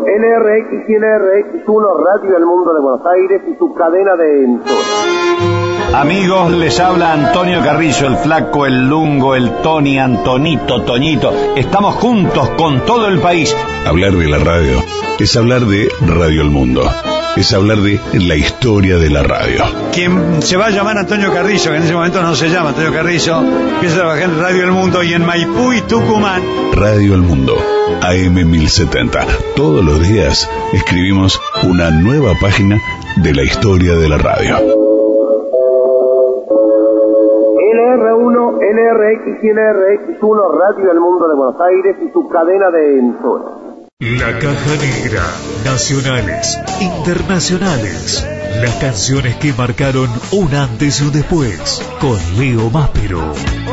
LRX y LRX1 Radio El Mundo de Buenos Aires y su cadena de emisoras. Amigos, les habla Antonio Carrillo, el Flaco, el Lungo, el Tony, Antonito, Toñito. Estamos juntos con todo el país. Hablar de la radio es hablar de Radio El Mundo. Es hablar de la historia de la radio. Quien se va a llamar Antonio Carrillo, que en ese momento no se llama Antonio Carrillo, empieza a trabajar en Radio El Mundo y en Maipú y Tucumán. Radio El Mundo, AM 1070. Todos los días escribimos una nueva página de la historia de la radio. LR1, LRX y LRX1 Radio El Mundo de Buenos Aires y su cadena de emisoras. La Caja Negra, nacionales, internacionales, las canciones que marcaron un antes y un después, con Leo Máspero.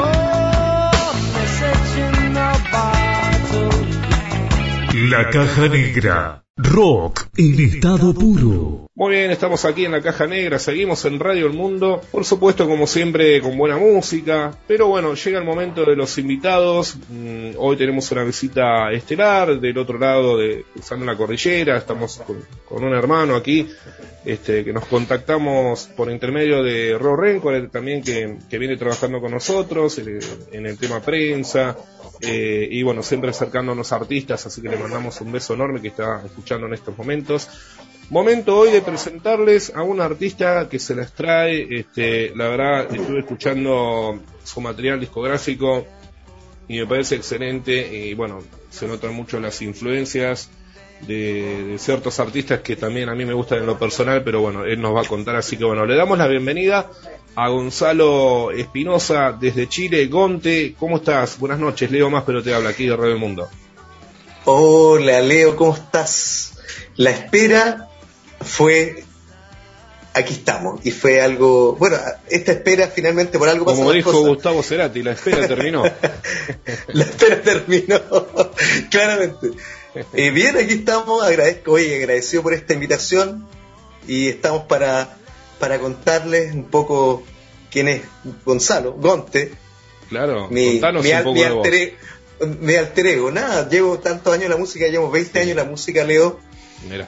La Caja Negra, rock en estado puro. Muy bien, estamos aquí en la Caja Negra, seguimos en Radio El Mundo, por supuesto como siempre con buena música, pero bueno, llega el momento de los invitados. Hoy tenemos una visita estelar del otro lado de cruzando la cordillera, estamos con un hermano aquí, que nos contactamos por intermedio de Ro Renco, también que viene trabajando con nosotros en el tema prensa, y bueno, siempre acercándonos a artistas, así que le mandamos un beso enorme que está escuchando en estos momentos. Momento hoy de presentarles a un artista que se las trae, la verdad estuve escuchando su material discográfico y me parece excelente, y bueno, se notan mucho las influencias de ciertos artistas que también a mí me gustan en lo personal, pero bueno, él nos va a contar, así que bueno, le damos la bienvenida a Gonzalo Espinosa desde Chile. Gonte, ¿cómo estás? Buenas noches, Leo Máspero te habla aquí de Radio El Mundo. Hola Leo, ¿cómo estás? La espera fue, aquí estamos, y fue algo, bueno, esta espera finalmente por algo pasó. Como dijo Gustavo Cerati, la espera terminó. La espera terminó, claramente. Bien, aquí estamos, agradecido por esta invitación, y estamos para contarles un poco quién es Gonzalo, Gonte. Claro, contanos un poco de vos. Mi alter ego, nada, llevo tantos años en la música, llevo 20 años en la música, Leo. Mira.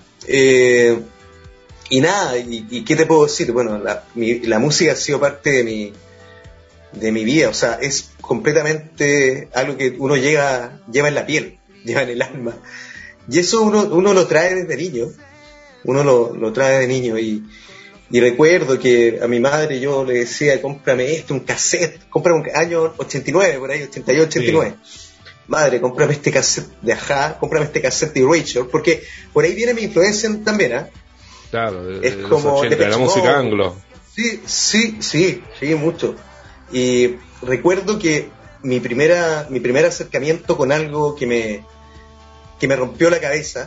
Y nada, y ¿qué te puedo decir? Bueno, la música ha sido parte de mi vida, o sea, es completamente algo que uno lleva en la piel, lleva en el alma. Y eso uno lo trae desde niño, lo trae de niño, y recuerdo que a mi madre yo le decía, cómprame un cassette, cómprame un año 89, por ahí, 88, 89. Sí. Madre, cómprame este cassette de Ajá, cómprame este cassette de Erasure, porque por ahí viene mi influencia también, ¿eh? Claro, es como 80, de la música anglo. Sí, mucho. Y recuerdo que mi primer acercamiento con algo que me rompió la cabeza,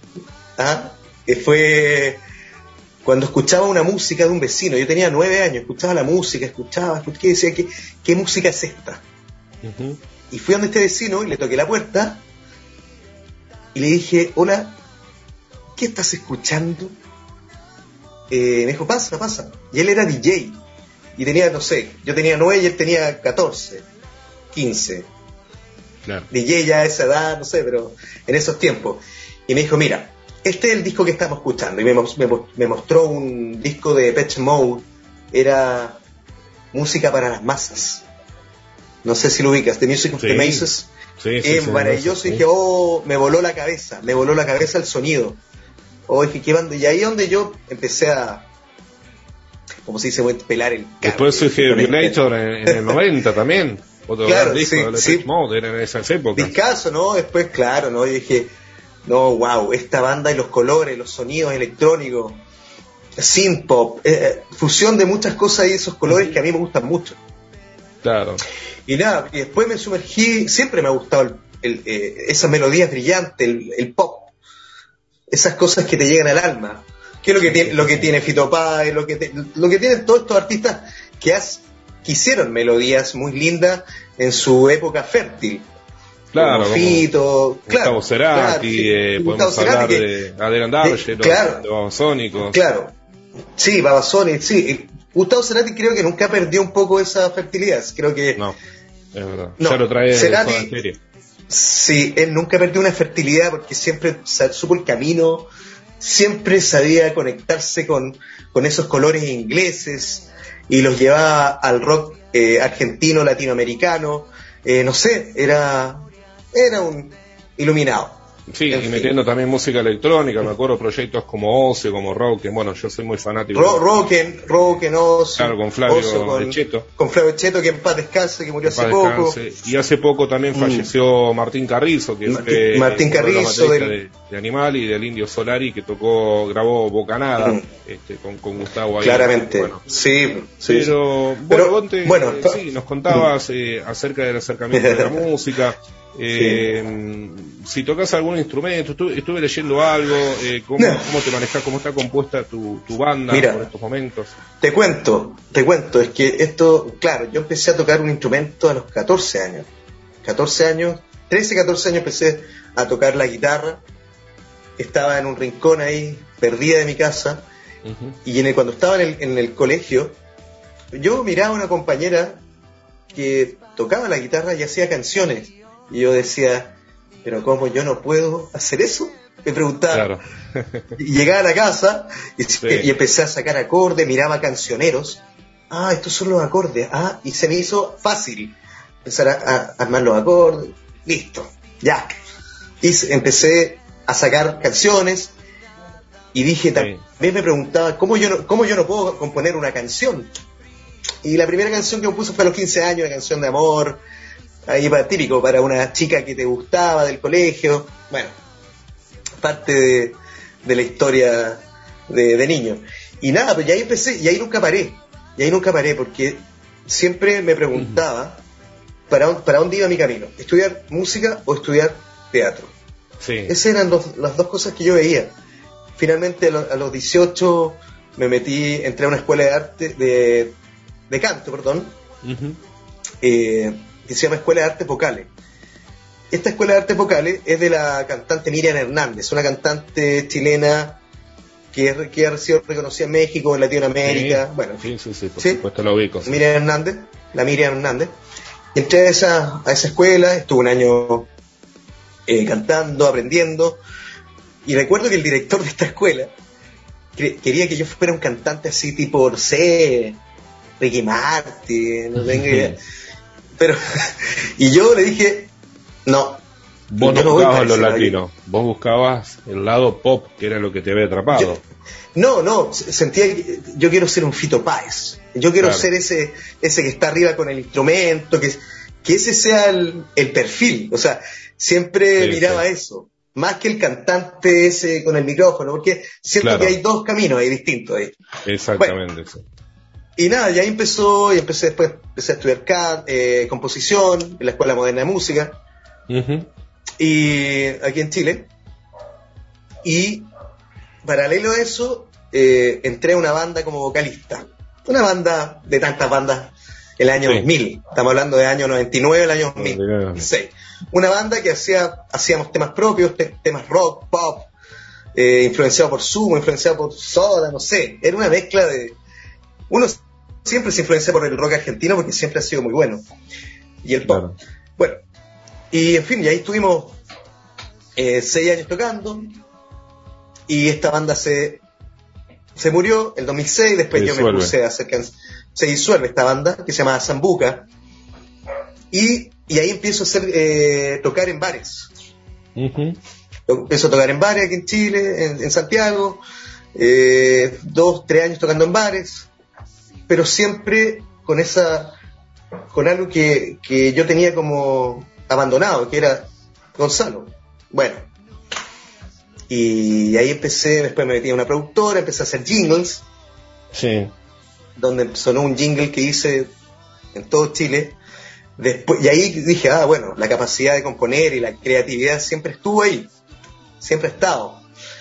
fue cuando escuchaba una música de un vecino. Yo tenía 9 años, escuchaba la música, y decía, ¿qué música es esta? Uh-huh. Y fui a donde este vecino y le toqué la puerta y le dije, hola, ¿qué estás escuchando? Me dijo, pasa. Y él era DJ. Y tenía, no sé, yo tenía 9 y él tenía 14, 15. Claro. DJ ya a esa edad, no sé, pero en esos tiempos. Y me dijo, mira, este es el disco que estamos escuchando. Y me mostró un disco de Depeche Mode. Era música para las masas. No sé si lo ubicas, The Music of the Masses. Sí, maravilloso. Y dije, me voló la cabeza el sonido. Dije, ¿qué banda? Y ahí donde yo empecé a, como se dice, pelar el carro. Después surgió Violator en el 90 también. Otro gran disco de Depeche Mode, era en esas épocas. Discazo, ¿no? Después, claro, ¿no? Y dije, no, wow, esta banda y los colores, los sonidos electrónicos, synth pop, fusión de muchas cosas y esos colores que a mí me gustan mucho. Claro. Y nada, y después me sumergí, siempre me ha gustado esas melodías brillantes, el pop, esas cosas que te llegan al alma, que es lo que tiene Fito Páez, lo que tienen todos estos artistas que hicieron melodías muy lindas en su época fértil. Claro, como Fito, Gustavo Cerati, podemos hablar de Adrián D'Angelo, de Babasónicos. Claro, sí, Babasónicos, sí. Gustavo Cerati creo que nunca perdió un poco esa fertilidad, creo que... No, es verdad, ya lo trae de toda serie. Sí, él nunca perdió una fertilidad porque siempre supo el camino, siempre sabía conectarse con esos colores ingleses y los llevaba al rock argentino, latinoamericano, no sé, era un iluminado. Sí, y metiendo también música electrónica, me acuerdo proyectos como Ocio, como Rocken, bueno, yo soy muy fanático. Rocken, Ocio. Claro, con Flavio Ocio, Cheto. Con Flavio Cheto, que en paz descanse, que murió hace poco. Y hace poco también falleció Martín Carrizo, que es Martín Carrizo de Animal y del Indio Solari, que grabó Bocanada con Gustavo ahí. Claramente, bueno. sí. Pero bueno, sí, nos contabas acerca del acercamiento de la música. Si tocas algún instrumento, estuve leyendo algo, ¿cómo te manejas, cómo está compuesta tu banda por estos momentos? Te cuento, es que esto, claro, yo empecé a tocar un instrumento a los 14 años, 14 años empecé a tocar la guitarra, estaba en un rincón ahí, perdida de mi casa, y cuando estaba en el colegio, yo miraba a una compañera que tocaba la guitarra y hacía canciones, y yo decía, pero ¿cómo yo no puedo hacer eso? Me preguntaba. Claro. Y llegaba a la casa y empecé a sacar acordes, miraba cancioneros. Estos son los acordes. Y se me hizo fácil empezar a armar los acordes. Listo, ya. Y empecé a sacar canciones y dije, también me preguntaba, ¿cómo yo no puedo componer una canción? Y la primera canción que compuse fue a los 15 años, una canción de amor. Ahí típico para una chica que te gustaba del colegio, bueno, parte de la historia de niño. Y nada, pues ya ahí empecé, y ahí nunca paré, porque siempre me preguntaba para dónde iba mi camino, estudiar música o estudiar teatro. Sí. Esas eran las dos cosas que yo veía. Finalmente a los 18 entré a una escuela de arte, de canto, perdón, que se llama Escuela de Artes Vocales. Esta Escuela de Artes Vocales es de la cantante Miriam Hernández, una cantante chilena que ha sido reconocida en México, en Latinoamérica. Sí, bueno, sí, por supuesto la ubico. Sí. Miriam Hernández. Entré a esa escuela, estuve un año cantando, aprendiendo, y recuerdo que el director de esta escuela quería que yo fuera un cantante así tipo, no sé, Ricky Martin, no tengo idea. Pero, y yo le dije, no. Vos no buscabas lo latino, vos buscabas el lado pop, que era lo que te había atrapado. Sentía que yo quiero ser un Fito Páez. Yo quiero ser ese que está arriba con el instrumento, que ese sea el perfil. O sea, siempre miraba eso. Más que el cantante ese con el micrófono, porque siento que hay dos caminos ahí distintos ahí. Exactamente, bueno, sí. Y nada, y ahí empecé después a estudiar composición en la Escuela Moderna de Música, y aquí en Chile. Y paralelo a eso, entré a una banda como vocalista. Una banda de tantas bandas el año 2000. Estamos hablando del año 99, el año 2006. Una banda que hacíamos temas propios, temas rock, pop, influenciado por Sumo, influenciado por Soda, no sé. Era una mezcla de... Uno siempre se influencia por el rock argentino porque siempre ha sido muy bueno. Y el pop. Claro. Bueno, y en fin, y ahí estuvimos 6 años tocando. Y esta banda se murió el 2006. Después yo me puse a hacer se disuelve esta banda que se llama Zambuca. Y ahí empiezo a tocar en bares. Empiezo a tocar en bares aquí en Chile, en Santiago. 2-3 años tocando en bares. Pero siempre con algo que yo tenía como abandonado, que era Gonzalo. Bueno, y ahí después me metí a una productora, empecé a hacer jingles, donde sonó un jingle que hice en todo Chile. Después, y ahí dije, bueno, la capacidad de componer y la creatividad siempre estuvo ahí, siempre ha estado.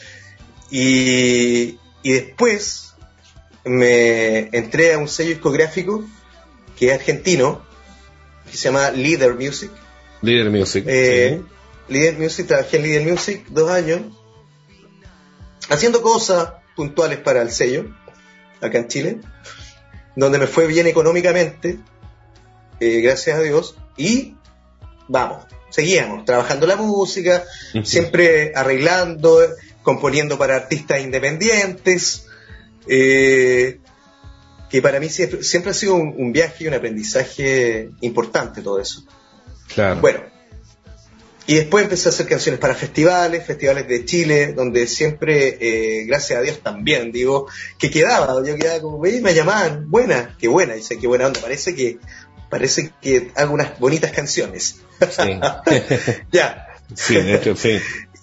Y después me entré a un sello discográfico que es argentino, que se llama Leader Music. Leader Music. Leader Music, trabajé en Leader Music 2 años, haciendo cosas puntuales para el sello, acá en Chile, donde me fue bien económicamente, gracias a Dios, y seguíamos trabajando la música, siempre arreglando, componiendo para artistas independientes, que para mí siempre ha sido un viaje y un aprendizaje importante todo eso. Claro. Bueno, y después empecé a hacer canciones para festivales de Chile, donde siempre, gracias a Dios también, digo, que yo quedaba como, me llamaban, qué buena, dice, qué buena onda, parece que hago unas bonitas canciones. Sí. Ya. Sí, de hecho, sí.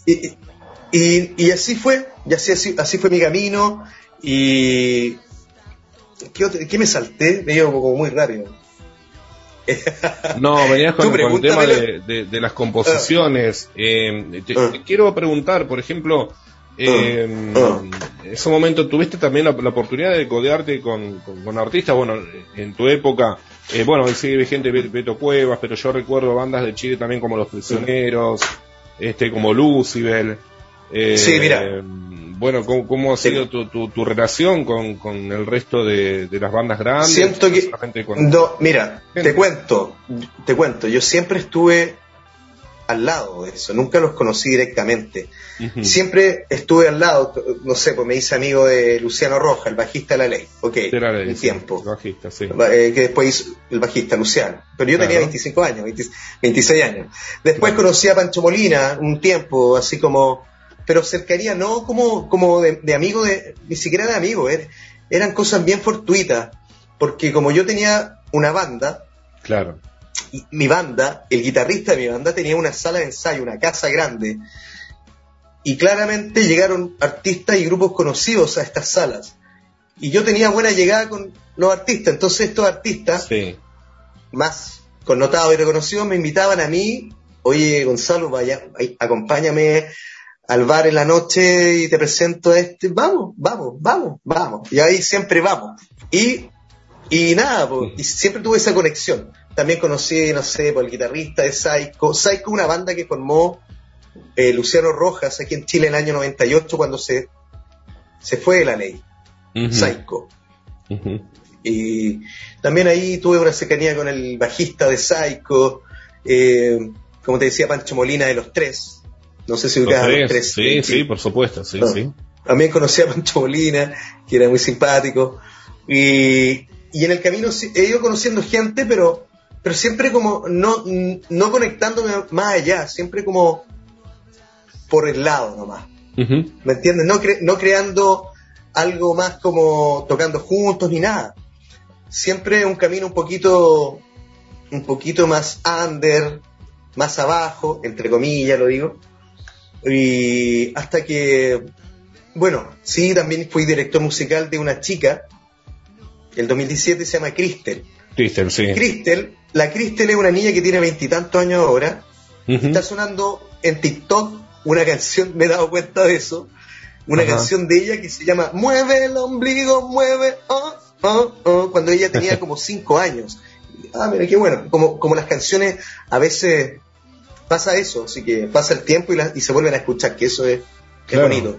Y así fue, así fue mi camino, y ¿qué me salté? Me iba como muy rápido. No, venías con el tema de las composiciones. Te quiero preguntar, por ejemplo, en ese momento tuviste también la oportunidad de codearte con artistas, bueno, en tu época, bueno, sigue vigente Beto Cuevas, pero yo recuerdo bandas de Chile también como Los Prisioneros, como Lucibel. Sí, mira. Bueno, ¿cómo ha sido tu relación con el resto de las bandas grandes? Siento que... No, mira, te cuento, yo siempre estuve al lado de eso, nunca los conocí directamente. Uh-huh. Siempre estuve al lado, no sé, pues me hice amigo de Luciano Roja, el bajista de La Ley, un tiempo. El bajista, sí. Que después hizo el bajista Luciano, pero yo tenía 25 años, 26 años. Después conocí a Pancho Molina un tiempo, así como... pero cercanía, no como de amigo, ni siquiera de amigo, eran cosas bien fortuitas, porque como yo tenía una banda, claro, y mi banda, el guitarrista de mi banda tenía una sala de ensayo, una casa grande, y claramente llegaron artistas y grupos conocidos a estas salas, y yo tenía buena llegada con los artistas, entonces estos artistas, más connotados y reconocidos, me invitaban a mí, oye Gonzalo, vaya, acompáñame al bar en la noche y te presento a vamos, y ahí siempre vamos, y nada, y siempre tuve esa conexión. También conocí, no sé, por el guitarrista de Psycho, una banda que formó Luciano Rojas aquí en Chile en el año 98 cuando se fue de La Ley. Uh-huh. Psycho. Uh-huh. Y también ahí tuve una cercanía con el bajista de Psycho, como te decía, Pancho Molina de Los Tres. No sé si ubicabas Los Tres. Sí, por supuesto, sí. También conocí a Pancho Molina, que era muy simpático. Y en el camino he ido conociendo gente, pero siempre como no conectándome más allá, siempre como por el lado nomás. Uh-huh. ¿Me entiendes? No creando algo más como tocando juntos ni nada. Siempre un camino un poquito más under, más abajo, entre comillas lo digo. Y hasta que, bueno, sí, también fui director musical de una chica, el 2017, se llama Cristel, sí. La Cristel es una niña que tiene 20 y tantos años ahora. Uh-huh. Está sonando en TikTok una canción, me he dado cuenta de eso, una canción de ella que se llama Mueve el ombligo, mueve, cuando ella tenía como 5 años. Mira, qué bueno, como las canciones a veces... pasa eso, así que pasa el tiempo y se vuelven a escuchar, que eso es bonito.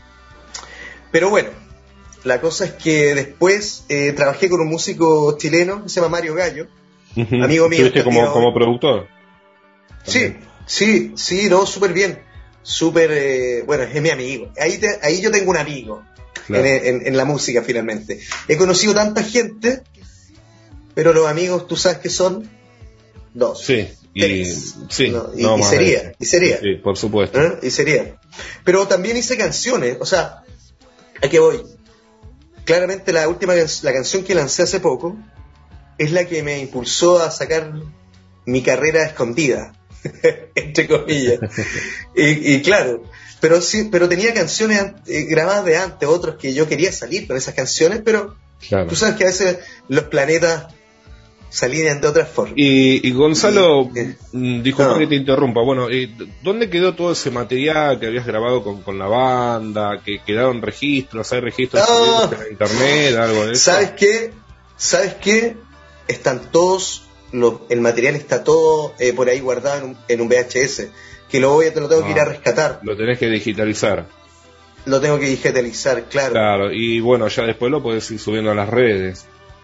Pero bueno, la cosa es que después trabajé con un músico chileno que se llama Mario Gallo, uh-huh. Amigo mío. ¿Estuviste como productor? También. Sí, no, súper bien. Bueno, es mi amigo. Ahí yo tengo un amigo, claro. en la música finalmente. He conocido tanta gente, pero los amigos, tú sabes que son 2. Sí. Y sería. Sí, por supuesto. Y sería. Pero también hice canciones, o sea, ¿a qué voy? Claramente la canción que lancé hace poco es la que me impulsó a sacar mi escondida, entre comillas. y claro, pero tenía canciones grabadas de antes, otros que yo quería salir con esas canciones, pero claro. Tú sabes que a veces los planetas salían de otras formas. Y Gonzalo, disculpa que te interrumpa, bueno, ¿dónde quedó todo ese material que habías grabado con la banda? ¿Que quedaron registros? ¿Hay registros en internet? ¿Algo de eso? ¿Sabes qué? Están todos, el material está todo por ahí guardado en un VHS, que te lo tengo que ir a rescatar. Lo tenés que digitalizar. Lo tengo que digitalizar, claro. Claro, y bueno, ya después lo podés ir subiendo a las redes.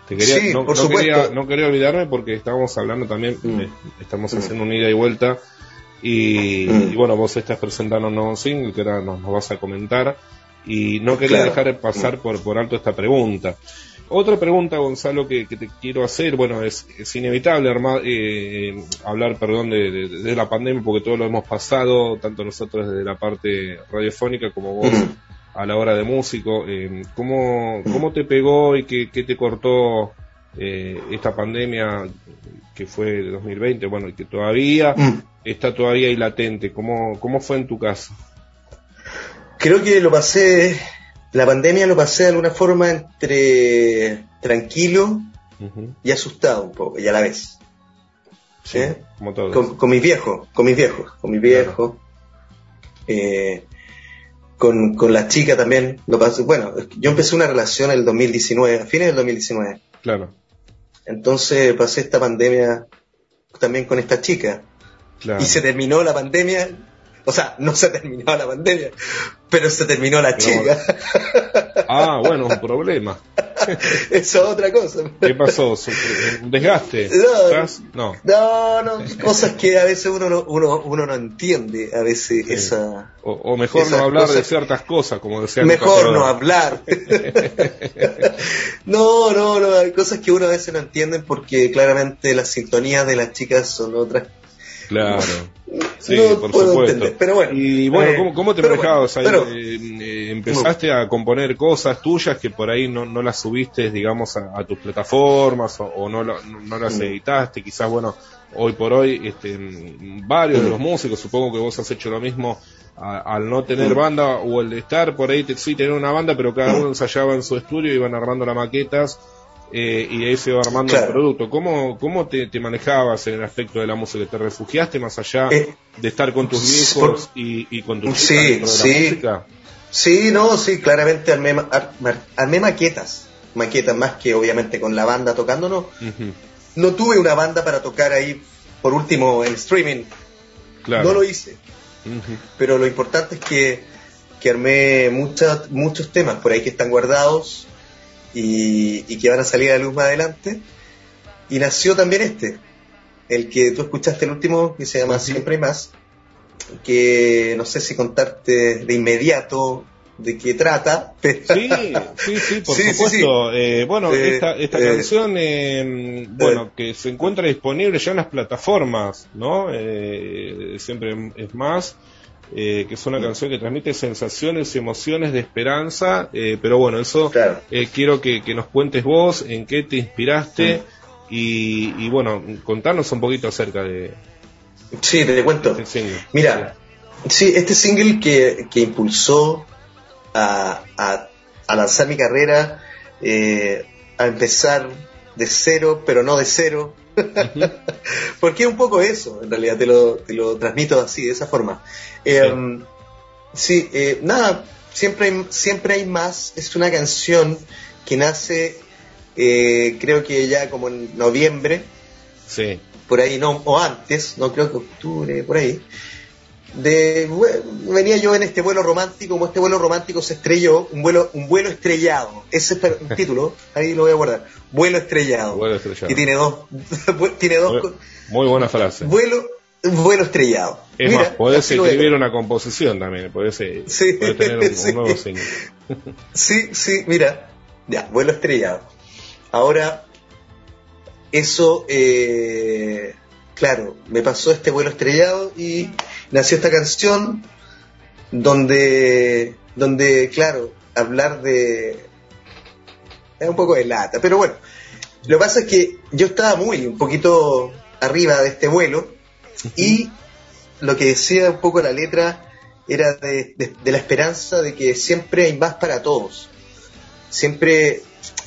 Te quería, Sí, no, por no supuesto. no quería olvidarme porque estábamos hablando también, estamos haciendo una ida y vuelta y bueno, vos estás presentando un nuevo single que ahora nos vas a comentar y no quería Claro. dejar de pasar por alto esta pregunta. Otra pregunta, Gonzalo, que te quiero hacer, bueno, es inevitable hablar, perdón, de la pandemia porque todo lo hemos pasado, tanto nosotros desde la parte radiofónica como vos a la hora de músico. ¿Cómo te pegó y qué te cortó esta pandemia que fue de 2020, bueno, y que todavía está todavía ahí latente? ¿Cómo fue en tu caso? Creo que la pandemia lo pasé de alguna forma entre tranquilo y asustado un poco, y a la vez. Sí, como todos. Con mis viejos. Claro. Con la chica también lo pasé. Bueno, yo empecé una relación en el 2019, a fines del 2019. Claro. Entonces pasé esta pandemia también con esta chica. Claro. Y se terminó la pandemia. O sea, no se terminó la pandemia, pero se terminó la chica. Ah, bueno, un problema. Eso es otra cosa. ¿Qué pasó? ¿Un desgaste? No. Cosas que a veces uno no entiende, a veces Sí. esa... O mejor no hablar de ciertas cosas, como decía Mejor no Lucas hablar. No, hay cosas que uno a veces no entiende porque claramente las sintonías de las chicas son otras. Claro. Sí, No por puedo supuesto. entender, pero bueno. Y bueno, ¿cómo te pero manejabas ahí? pero- ¿Empezaste a componer cosas tuyas que por ahí no las subiste, digamos, a tus plataformas o no las editaste? Quizás, bueno, hoy por hoy varios de los músicos, supongo que vos has hecho lo mismo al no tener banda o el de estar por ahí, sí, tener una banda, pero cada uno ensayaba en su estudio, iban armando las maquetas. Y de ahí se iba armando Claro. el producto. ¿Cómo te manejabas en el aspecto de la música? ¿Te refugiaste más allá de estar con tus viejos y con tus chicas dentro de la música? Sí, claramente armé maquetas más que obviamente con la banda tocando, no. No tuve una banda para tocar ahí, por último, en streaming. Claro. No lo hice. Pero lo importante es que armé muchos temas por ahí que están guardados y que van a salir a la luz más adelante. Y nació también el que tú escuchaste el último, que se llama Siempre hay más, que no sé si contarte de inmediato de qué trata. Sí, por supuesto. Bueno, esta canción, que se encuentra disponible ya en las plataformas, ¿no? Siempre es más. Que es una canción que transmite sensaciones y emociones de esperanza, pero bueno, eso Claro. Quiero que nos cuentes vos, en qué te inspiraste y bueno, contarnos un poquito acerca de Sí, te cuento. este single. Mira, sí, este single que impulsó a lanzar mi carrera, a empezar de cero, pero no de cero. Porque es un poco eso, en realidad, te lo transmito así, de esa forma. Nada, siempre hay más. Es una canción que nace, creo que ya como en noviembre, Sí. por ahí, no, o antes, no creo que octubre, por ahí. Venía yo en este vuelo romántico, como este vuelo romántico se estrelló, un vuelo estrellado, ese es el título, ahí lo voy a guardar, vuelo estrellado, que tiene dos Muy buena frase. vuelo estrellado. Es Mira, más, podés así lo voy a escribir una composición también, podés tener un nuevo single. Sí, mira, ya, vuelo estrellado. Ahora, eso, claro, me pasó este vuelo estrellado y nació esta canción donde claro, hablar es un poco de lata, pero bueno, lo que pasa es que yo estaba un poquito arriba de este vuelo y lo que decía un poco la letra era de la esperanza de que siempre hay más para todos, siempre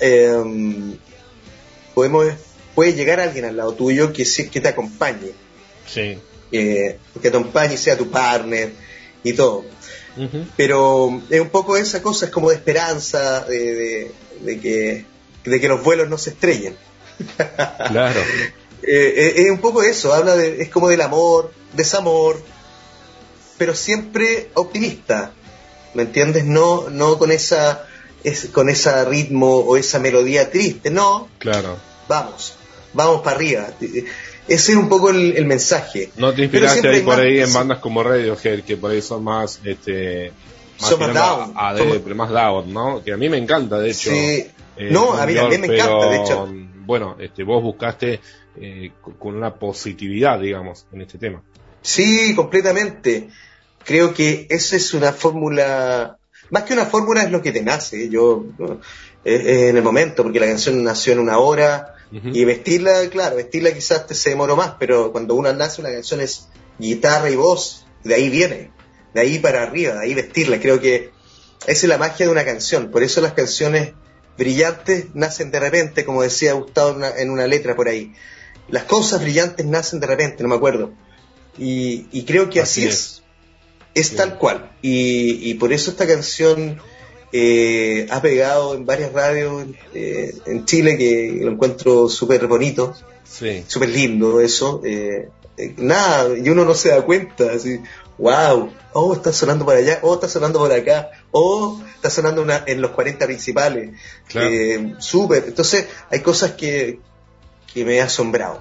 puede llegar alguien al lado tuyo que te acompañe. Sí. Que te acompañe y sea tu partner y todo. Pero es un poco esa cosa, es como de esperanza, de que los vuelos no se estrellen. Claro. Es un poco eso, es como del amor, desamor, pero siempre optimista, ¿me entiendes? No con esa con ese ritmo o esa melodía triste, no, Claro. vamos para arriba. Ese es un poco el mensaje. No te inspiraste ahí por ahí en bandas como Radiohead, que por ahí son más son más down, más down, ¿no? Que a mí me encanta, de hecho. Sí. No, a mí también me encanta, de hecho. Bueno, vos buscaste con una positividad, digamos, en este tema. Sí, completamente. Creo que esa es una fórmula, más que una fórmula es lo que te nace. Yo en el momento, porque la canción nació en una hora. Uh-huh. Y vestirla quizás se demoró más, pero cuando uno nace una canción es guitarra y voz, de ahí viene, de ahí para arriba, de ahí vestirla. Creo que esa es la magia de una canción, por eso las canciones brillantes nacen de repente, como decía Gustavo en una letra por ahí. Las cosas brillantes nacen de repente, no me acuerdo. Y creo que así es tal cual. Y por eso esta canción ha pegado en varias radios en Chile, que lo encuentro súper bonito, súper lindo eso. Nada, y uno no se da cuenta, así, wow, está sonando por allá, está sonando por acá, está sonando en los 40 principales, claro. Súper. Entonces hay cosas que me ha asombrado,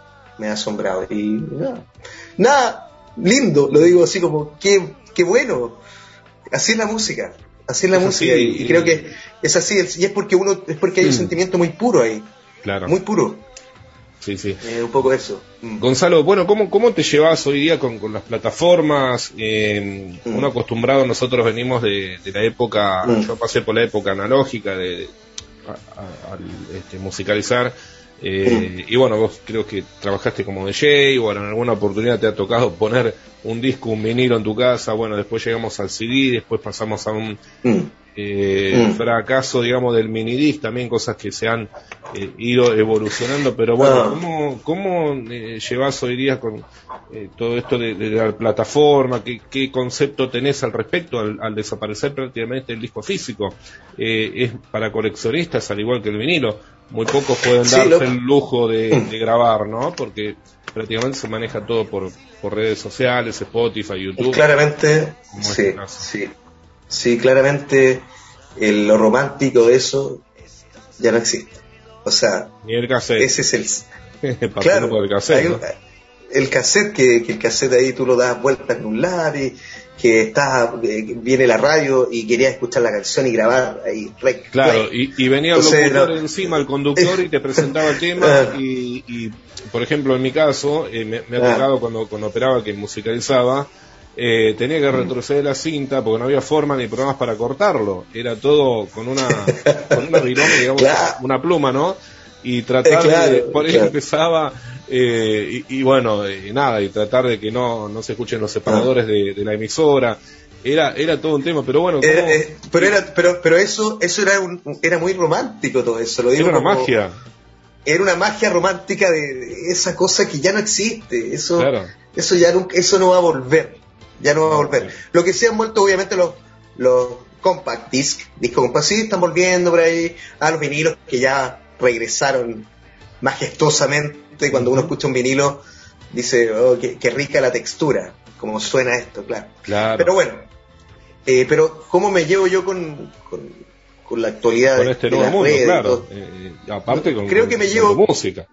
y nada, lindo, lo digo así como, qué bueno, así es la música. Así es la música, y creo que es así, y es porque hay un sentimiento muy puro ahí, claro. Muy puro. Sí. Un poco eso. Gonzalo, bueno, ¿cómo te llevas hoy día con las plataformas? Uno acostumbrado, nosotros venimos de la época, yo pasé por la época analógica de musicalizar. Y bueno, vos creo que trabajaste como DJ, o en alguna oportunidad te ha tocado poner un disco, un vinilo en tu casa. Bueno, después llegamos al CD, después pasamos a un fracaso, digamos, del minidisc, también cosas que se han ido evolucionando. Pero bueno, ¿cómo llevas hoy día con todo esto de la plataforma? ¿Qué concepto tenés al respecto al desaparecer prácticamente el disco físico? Es para coleccionistas, al igual que el vinilo. Muy pocos pueden darse el lujo de grabar, ¿no? Porque prácticamente se maneja todo por redes sociales, Spotify, YouTube. Claramente, sí, claramente lo romántico de eso ya no existe. O sea, ni el cassette. Ese es el claro, por el cassette, ¿no? El cassette, que el cassette ahí tú lo das vueltas en un lado, que viene la radio y querías escuchar la canción y grabar ahí. Claro, y venía el locutor encima, el conductor, y te presentaba el tema, y por ejemplo, en mi caso, me ha tocado cuando operaba, que musicalizaba, tenía que retroceder la cinta porque no había forma ni programas para cortarlo, era todo con una virome, digamos, una pluma, ¿no? Y tratar de, por ahí empezaba, y bueno, nada, y tratar de que no se escuchen los separadores de la emisora. Era todo un tema, pero bueno, pero eso era muy romántico, todo eso, lo digo. Era una magia. Era una magia romántica de esa cosa que ya no existe. Eso eso no va a volver. Ya no va a volver. Lo que se han vuelto, obviamente, los compact discos compact, sí, están volviendo por ahí a los vinilos, que ya regresaron majestuosamente. Cuando uno escucha un vinilo dice, qué rica la textura, como suena esto, claro. Pero bueno, pero ¿cómo me llevo yo con la actualidad con este nuevo mundo, claro? Aparte creo que me llevo música.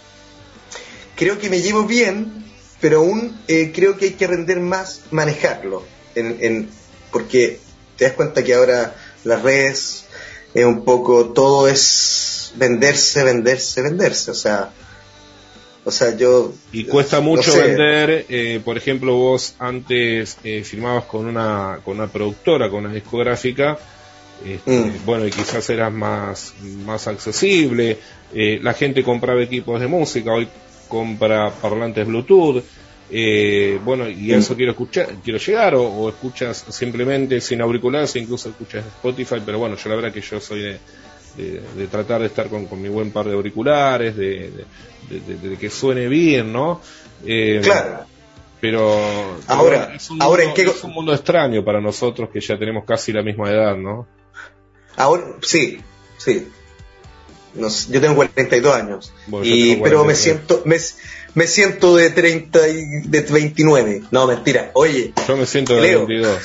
Creo que me llevo bien, pero aún creo que hay que aprender más manejarlo, porque te das cuenta que ahora las redes es un poco, todo es venderse, o sea, yo... Y cuesta mucho vender, por ejemplo, vos antes firmabas con una productora, con una discográfica, bueno, y quizás eras más accesible, la gente compraba equipos de música, hoy compra parlantes Bluetooth, bueno, y a eso quiero llegar, o escuchas simplemente sin auriculares, incluso escuchas Spotify, pero bueno, yo la verdad que yo soy de tratar de estar con mi buen par de auriculares, de que suene bien, ¿no? Claro. Pero ahora es un mundo extraño para nosotros, que ya tenemos casi la misma edad, ¿no? Ahora, sí. No sé, yo tengo 42 años. Bueno, pero me siento de 30 y de 29. No, mentira. Oye, yo me siento de Leo. 22.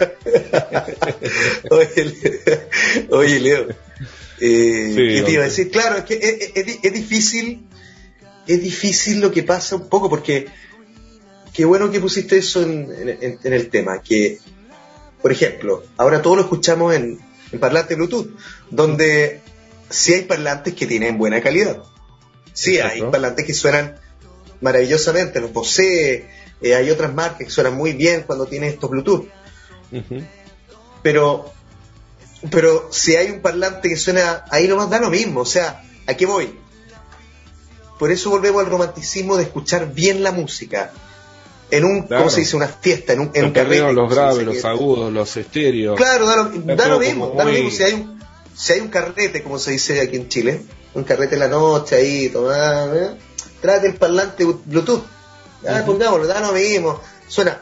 Oye, Leo. Sí, ¿Qué te iba a decir? Claro, es que es difícil lo que pasa un poco, porque qué bueno que pusiste eso en el tema, que, por ejemplo, ahora todo lo escuchamos en parlantes Bluetooth, donde sí hay parlantes que tienen buena calidad. Sí, exacto. Hay parlantes que suenan maravillosamente, los Bose, hay otras marcas que suenan muy bien cuando tienen estos Bluetooth. Uh-huh. Pero si hay un parlante que suena, ahí nomás da lo mismo. O sea, ¿a qué voy? Por eso volvemos al romanticismo de escuchar bien la música. En un, claro. ¿cómo se dice? Una fiesta, en un Los carrete. los graves, los agudos, los estéreos. Claro, da lo mismo. Muy... Da lo mismo si hay un carrete, como se dice aquí en Chile, un carrete en la noche ahí, tomando, tráete el parlante Bluetooth. Pongámoslo, da lo mismo. Suena.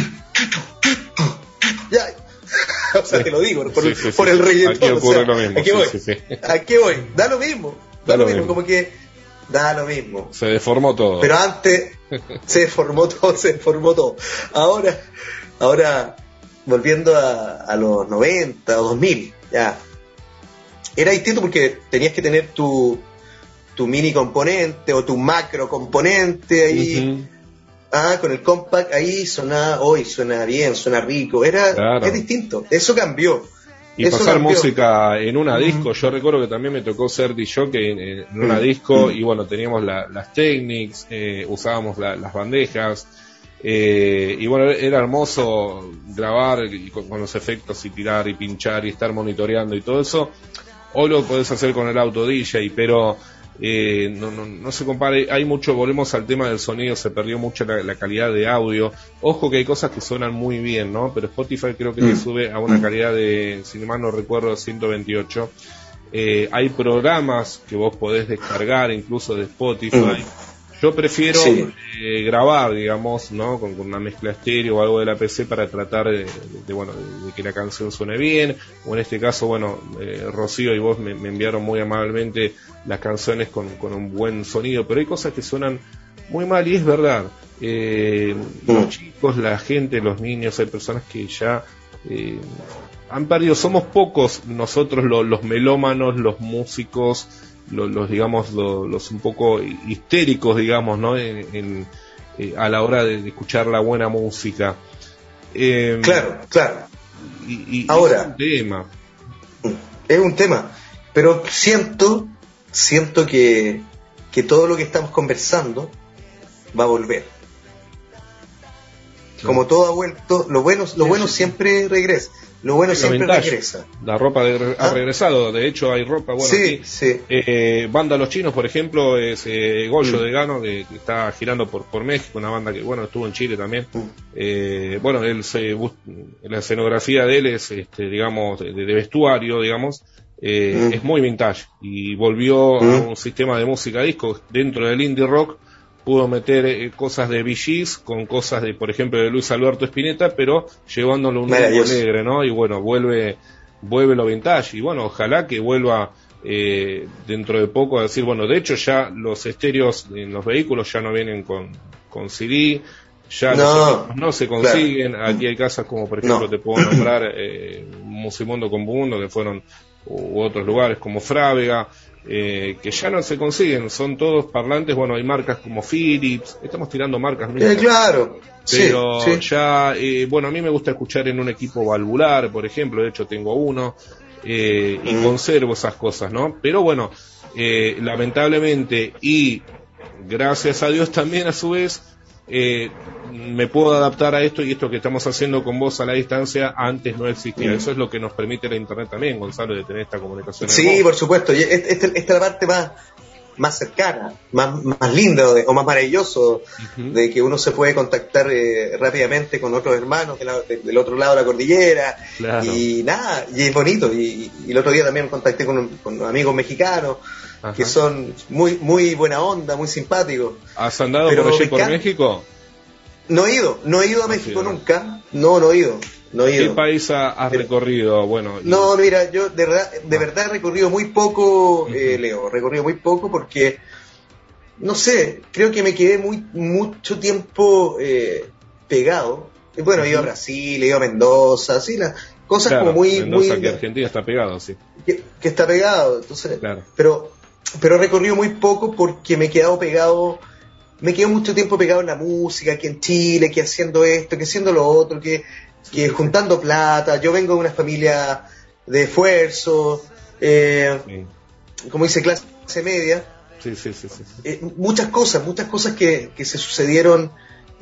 Ya. O sea, te lo digo, por el reggaetón. Aquí ocurre lo mismo. ¿A qué voy? Da lo mismo. Da lo mismo, como que da lo mismo. Se deformó todo. Pero antes se deformó todo. Ahora volviendo a los 90 o 2000, ya. Era distinto porque tenías que tener tu mini componente o tu macro componente ahí. Uh-huh. Con el compact ahí suena bien, suena rico. Es distinto. Eso cambió. Y pasar música en una disco, yo recuerdo que también me tocó ser DJ en una disco, y bueno, teníamos las Technics, usábamos las bandejas, y bueno, era hermoso grabar con los efectos y tirar y pinchar y estar monitoreando y todo eso. Hoy lo podés hacer con el auto DJ, pero no se compare. Hay mucho, volvemos al tema del sonido, se perdió mucho la calidad de audio. Ojo que hay cosas que suenan muy bien, ¿no? Pero Spotify creo que te sube a una calidad de, si mal no recuerdo, 128. Hay programas que vos podés descargar incluso de Spotify. Yo prefiero grabar, digamos, ¿no? Con una mezcla estéreo o algo de la PC para tratar de que la canción suene bien. O en este caso, bueno, Rocío y vos me enviaron muy amablemente las canciones con un buen sonido, pero hay cosas que suenan muy mal, y es verdad. Los chicos, la gente, los niños, hay personas que ya han perdido. Somos pocos nosotros los melómanos, los músicos, los digamos los un poco histéricos, digamos, ¿no? A la hora de escuchar la buena música. Claro. Y ahora es un tema. Es un tema, pero siento que todo lo que estamos conversando va a volver. Como todo ha vuelto, lo bueno siempre regresa. Lo bueno siempre regresa. La ropa ha regresado. De hecho, hay ropa. Bueno, banda Los Chinos, por ejemplo, es Goyo de Gano, que está girando por México, una banda que, bueno, estuvo en Chile también. Bueno, la escenografía de él es, digamos, de vestuario, digamos, es muy vintage. Y volvió a un sistema de música disco dentro del indie rock. Pudo meter cosas de Bee Gees con cosas de, por ejemplo, de Luis Alberto Spinetta, pero llevándolo un ritmo alegre, ¿no? Y bueno, vuelve lo vintage, y bueno, ojalá que vuelva dentro de poco a decir, bueno, de hecho ya los estéreos en los vehículos ya no vienen con CD, ya no se consiguen. Claro. Aquí hay casas como, por ejemplo, te puedo nombrar Musimundo con Mundo, que fueron, u otros lugares como Frávega, que ya no se consiguen, son todos parlantes. Bueno, hay marcas como Philips, estamos tirando marcas mismas, claro, pero ya, bueno, a mí me gusta escuchar en un equipo valvular, por ejemplo, de hecho tengo uno, y conservo esas cosas, ¿no? Pero bueno, lamentablemente, y gracias a Dios también a su vez, me puedo adaptar a esto, y esto que estamos haciendo con vos a la distancia antes no existía. Eso es lo que nos permite la internet también, Gonzalo, de tener esta comunicación. Sí, por supuesto. Esta es la parte más cercana, más linda o más maravilloso, de que uno se puede contactar rápidamente con otros hermanos del otro lado de la cordillera. Claro. Y nada, y es bonito. Y el otro día también me contacté con amigos mexicanos. Ajá. Que son muy muy buena onda, muy simpáticos. ¿Has andado por allí por México? No he ido a México nunca. No he ido. No he ido. ¿Qué país has recorrido? Bueno, no, mira, yo de verdad he recorrido muy poco, Leo, recorrido muy poco porque, no sé, creo que me quedé mucho tiempo pegado. Bueno, he ido a Brasil, he ido a Mendoza, así, las cosas claro, como muy... Mendoza, muy que Argentina está pegado, sí. Que está pegado, entonces... Claro. Pero he recorrido muy poco porque me he quedado pegado... Me quedo mucho tiempo pegado en la música, aquí en Chile, que haciendo esto, que haciendo lo otro, que juntando plata. Yo vengo de una familia de esfuerzo, como dice, clase media. Sí. Muchas cosas que se sucedieron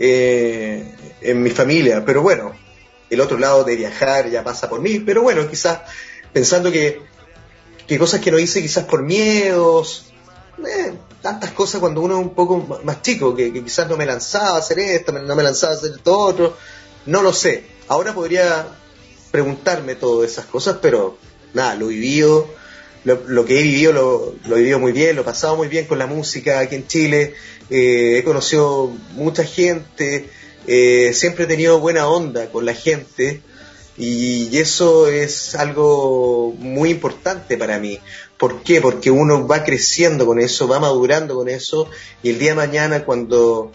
en mi familia. Pero bueno, el otro lado de viajar ya pasa por mí. Pero bueno, quizás pensando que cosas que no hice quizás por miedos... tantas cosas cuando uno es un poco más chico, que quizás no me lanzaba a hacer esto, no me lanzaba a hacer esto otro, no lo sé. Ahora podría preguntarme todas esas cosas, pero nada, lo vivido, lo que he vivido lo he vivido muy bien, lo he pasado muy bien con la música aquí en Chile, he conocido mucha gente, siempre he tenido buena onda con la gente, y eso es algo muy importante para mí. ¿Por qué? Porque uno va creciendo con eso, va madurando con eso, y el día de mañana cuando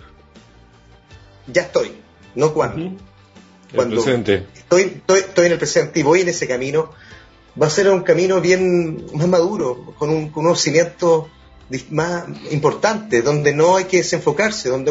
ya estoy, no cuando, cuando presente. Estoy en el presente y voy en ese camino, va a ser un camino bien más maduro, con unos cimientos más importantes, donde no hay que desenfocarse, donde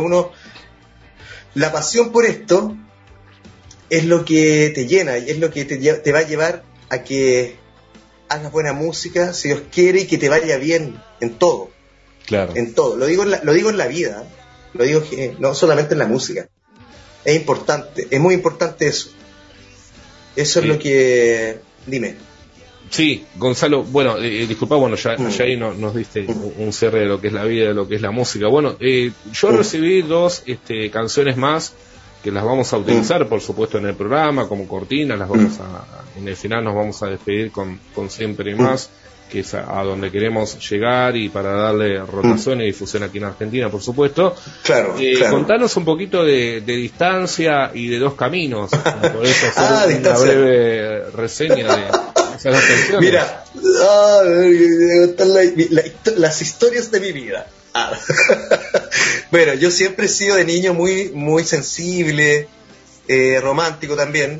la pasión por esto es lo que te llena y es lo que te va a llevar a que hagas buena música, si Dios quiere, y que te vaya bien en todo. Claro. En todo. Lo digo en la vida, lo digo no solamente en la música. Es importante, es muy importante eso. Eso es lo que... Dime. Sí, Gonzalo, bueno, disculpa, bueno, ya ahí nos diste un cierre de lo que es la vida, de lo que es la música. Bueno, yo recibí 2 canciones más que las vamos a utilizar, por supuesto, en el programa como cortina. Las vamos en el final nos vamos a despedir con Siempre y Más, que es a donde queremos llegar, y para darle rotación y difusión aquí en Argentina, por supuesto. Claro. Contanos un poquito de Distancia y de Dos Caminos, por eso hacer una breve reseña de esas 2 canciones. Mira, las historias de mi vida. Bueno, yo siempre he sido de niño muy, muy sensible, romántico también.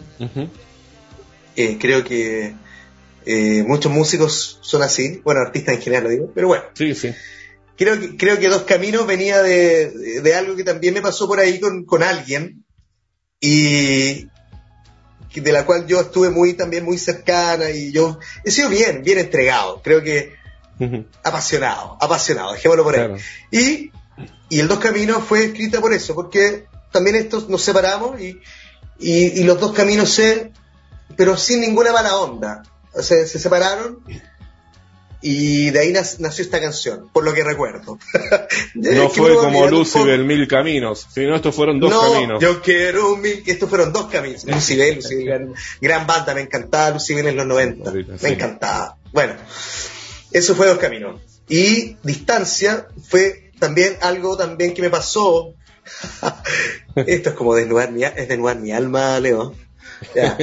Creo que muchos músicos son así, bueno, artistas en general lo digo, pero bueno. Sí. Creo que Dos Caminos venía de algo que también me pasó por ahí con alguien, y de la cual yo estuve también muy cercana, y yo he sido bien entregado, creo que apasionado, dejémoslo por ahí. Claro. Y el Dos Caminos fue escrita por eso, porque también estos nos separamos y los dos caminos pero sin ninguna mala onda. O sea, se separaron y de ahí nació esta canción, por lo que recuerdo. No fue como Lucibel, Mil Caminos, sino estos fueron dos caminos. Yo quiero estos fueron 2 caminos. Lucibel, gran banda, me encantaba Lucibel en los 90, me encantaba. Bueno, eso fue Dos Caminos. Y Distancia fue también algo que me pasó. Esto es como desnudar mi alma, Leo. Ya.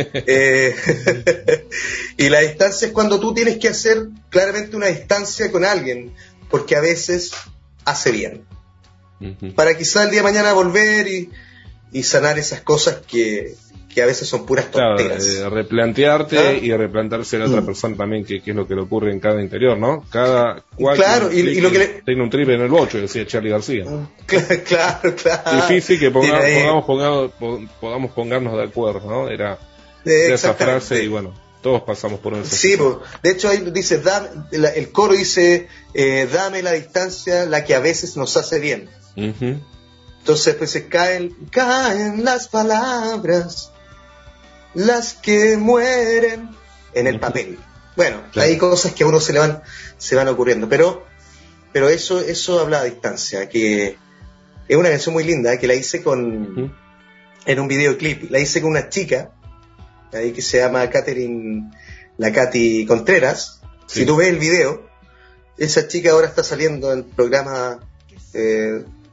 Y la distancia es cuando tú tienes que hacer claramente una distancia con alguien, porque a veces hace bien, para quizá el día de mañana volver y sanar esas cosas que a veces son puras tonteras. Claro, replantearte y replantearse a la otra persona también, que es lo que le ocurre en cada interior, ¿no? Cada cual y lo que tiene un triple en el bocho, decía Charly García. Claro. Difícil que podamos ponernos de acuerdo, ¿no? Era esa frase, y bueno, todos pasamos por eso. Sí, de hecho ahí dice, el coro dice, dame la distancia, la que a veces nos hace bien. Entonces pues se caen las palabras, las que mueren en el papel. Bueno, hay cosas que a uno se van ocurriendo, pero eso habla de distancia, que es una canción muy linda, que la hice en un videoclip, la hice con una chica ahí que se llama Katy Contreras. Si tú ves el video, esa chica ahora está saliendo en programa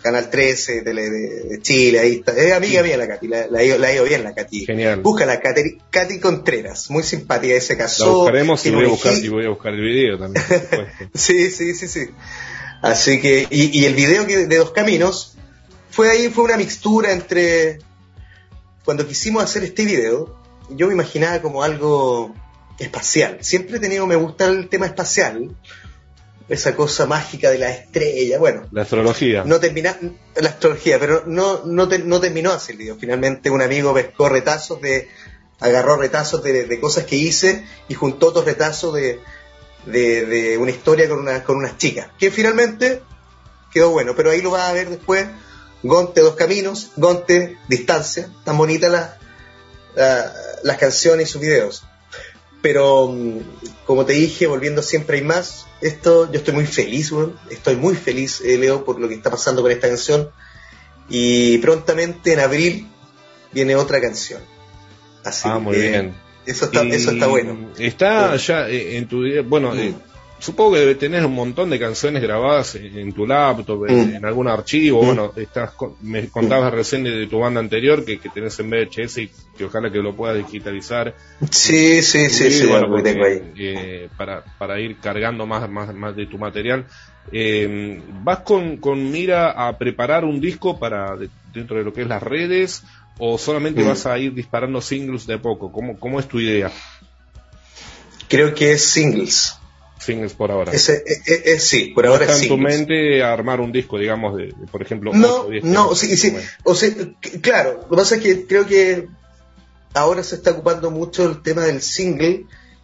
Canal 13 de Chile, ahí está. Es amiga mía la Katy, la ha ido bien la Katy. Genial. Búscala, Katy Contreras, muy simpática, se casó. La buscaremos y voy a buscar el video también. Sí. Así que, y el video de Dos Caminos fue una mixtura entre, cuando quisimos hacer este video, yo me imaginaba como algo espacial. Siempre me gusta el tema espacial, esa cosa mágica de la estrella, bueno. La astrología. La astrología, pero no terminó así el video. Finalmente un amigo pescó agarró retazos de cosas que hice y juntó otros retazos de una historia con unas chicas, que finalmente quedó bueno, pero ahí lo vas a ver después. Gonte, Dos Caminos, Gonte, Distancia, tan bonitas las canciones y sus videos. Pero como te dije, volviendo Siempre Hay Más, yo estoy muy feliz, Leo, por lo que está pasando con esta canción, y prontamente en abril viene otra canción. Así muy bien. Eso está bueno. Está ya en tu... Bueno, supongo que tenés un montón de canciones grabadas en tu laptop, en algún archivo. Bueno, me contabas recién de tu banda anterior que tenés en VHS y que ojalá que lo puedas digitalizar. Sí, bueno, porque tengo ahí. Para ir cargando más de tu material. ¿Vas con mira a preparar un disco dentro de lo que es las redes, o solamente vas a ir disparando singles de a poco? ¿Cómo es tu idea? Creo que es singles por ahora. Sí, por ahora es singles. ¿Está en tu mente armar un disco, digamos, de por ejemplo, sí. O sea, claro, lo que pasa es que creo que ahora se está ocupando mucho el tema del single,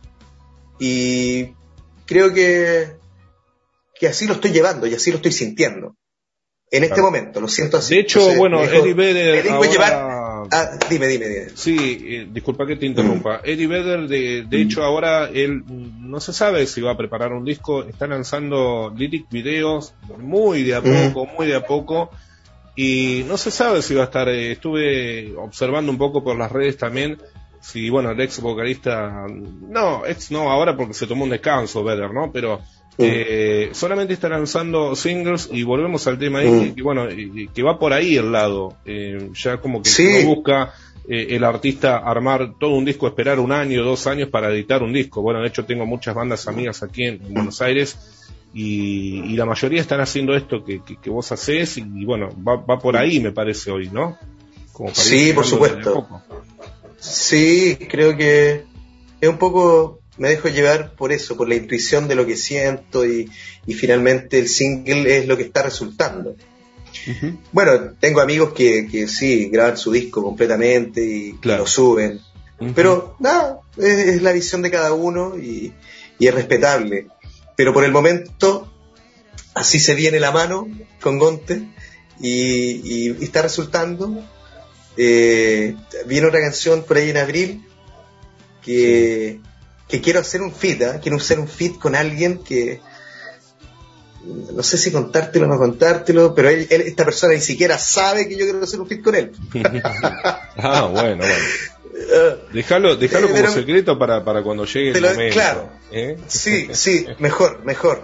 y creo que así lo estoy llevando y así lo estoy sintiendo en este momento, lo siento así. De hecho, Eddie Vedder dime. Sí, disculpa que te interrumpa. Eddie Vedder, de hecho, ahora él no se sabe si va a preparar un disco. Está lanzando lyric videos muy de a poco, y no se sabe si va a estar. Estuve observando un poco por las redes también. Si, el ex vocalista, ahora porque se tomó un descanso, Vedder, ¿no? Pero solamente está lanzando singles, y volvemos al tema ahí, que va por ahí el lado, ya como que no busca el artista armar todo un disco, esperar 1 año, 2 años para editar un disco. De hecho tengo muchas bandas amigas aquí en Buenos Aires, y la mayoría están haciendo esto que vos hacés, y va por ahí, me parece hoy, ¿no? Sí, por supuesto. Sí, creo que es un poco... Me dejo llevar por eso, por la intuición de lo que siento, y finalmente el single es lo que está resultando. Uh-huh. Bueno, tengo amigos que sí, graban su disco completamente y lo suben, pero nada, es la visión de cada uno y es respetable. Pero por el momento, así se viene la mano con Gonte y está resultando. Viene otra canción por ahí en abril que quiero hacer un feat, con alguien que no sé si contártelo o no contártelo, pero esta persona ni siquiera sabe que yo quiero hacer un feat con él. Bueno. Déjalo como secreto para cuando llegue el momento. Claro. Sí, mejor.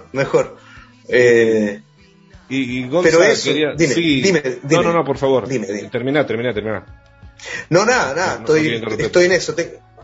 Y Gonzalo, pero eso, dime. No, por favor. Dime. Termina. No, nada, estoy en eso.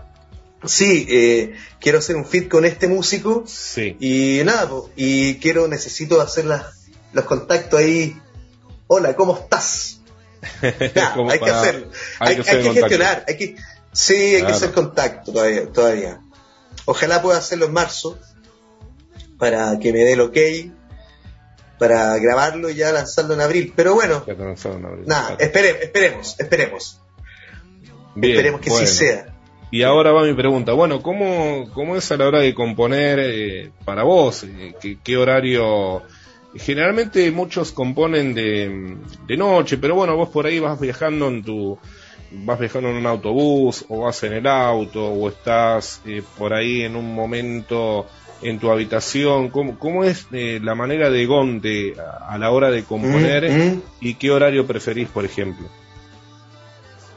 Quiero hacer un feat con este músico. Sí. Y nada, y necesito hacer los contactos ahí. Hola, ¿cómo estás? Hay que hacerlo. Hay que gestionar. Hay que hacer contacto todavía. Ojalá pueda hacerlo en marzo para que me dé el ok para grabarlo y ya lanzarlo en abril. Pero bueno, nada, esperemos. Bien, esperemos que sí sea. Y ahora va mi pregunta. ¿Cómo es a la hora de componer para vos? ¿Qué horario? Generalmente muchos componen de noche, pero vos por ahí vas viajando en un autobús, o vas en el auto, o estás por ahí en un momento en tu habitación. ¿Cómo es la manera de Gonte a la hora de componer? ¿Y qué horario preferís, por ejemplo?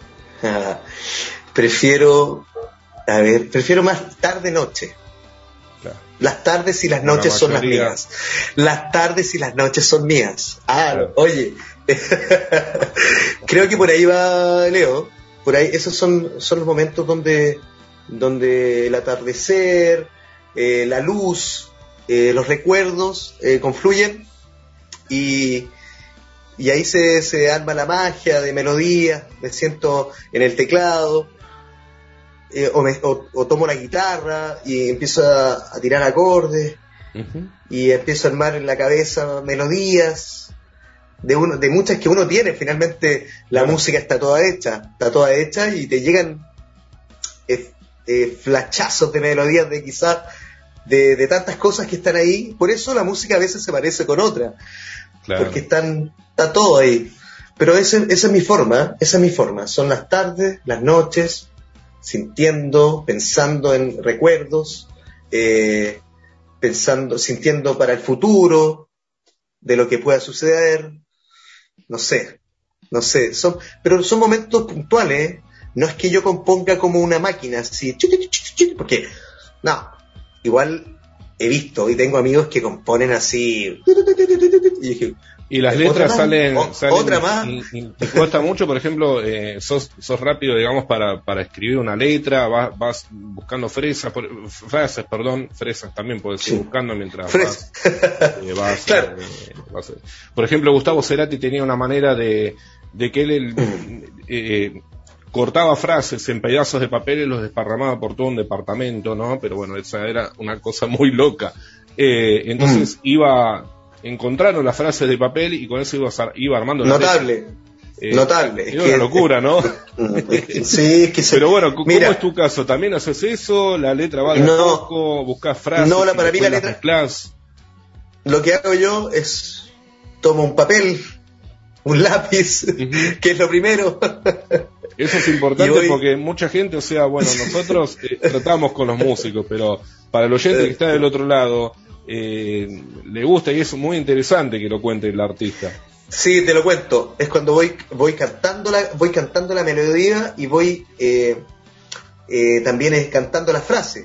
Prefiero más tarde-noche. Claro. Las tardes y las noches son las mías. Las tardes y las noches son mías. Claro. Oye, creo que por ahí va Leo. Por ahí, esos son los momentos donde el atardecer, la luz, los recuerdos confluyen y ahí se arma la magia de melodías. Me siento en el teclado. O tomo la guitarra y empiezo a tirar acordes, y empiezo a armar en la cabeza melodías de muchas que uno tiene. Finalmente la música está toda hecha y te llegan flashazos de melodías de quizás de tantas cosas que están ahí. Por eso la música a veces se parece con otra, claro, porque está todo ahí. Pero esa es mi forma, son las tardes, las noches, sintiendo, pensando en recuerdos, sintiendo para el futuro, de lo que pueda suceder, no sé, pero son momentos puntuales, no es que yo componga como una máquina, así, porque, no, igual he visto y tengo amigos que componen así, y dije, y las letras salen otra más. Y te cuesta mucho, por ejemplo, sos rápido, digamos, para escribir una letra, vas buscando frases también puedes ir buscando mientras vas claro. Por ejemplo, Gustavo Cerati tenía una manera de que él cortaba frases en pedazos de papel y los desparramaba por todo un departamento, ¿no? Pero bueno, esa era una cosa muy loca. Entonces encontraron las frases de papel y con eso iba armando la notable. Es una locura, ¿no? Sí, es que pero bueno, ¿cómo es tu caso? ¿También haces eso? ¿La letra va de poco? ¿Buscas frases? No, para mí la letra... Mezclas? Lo que hago yo es... Tomo un papel, un lápiz, que es lo primero. Eso es importante porque mucha gente, o sea, bueno, nosotros tratamos con los músicos, pero para el oyente que está del otro lado... le gusta y es muy interesante que lo cuente el artista. Sí, te lo cuento. Es cuando voy cantando la melodía y voy también cantando la frase.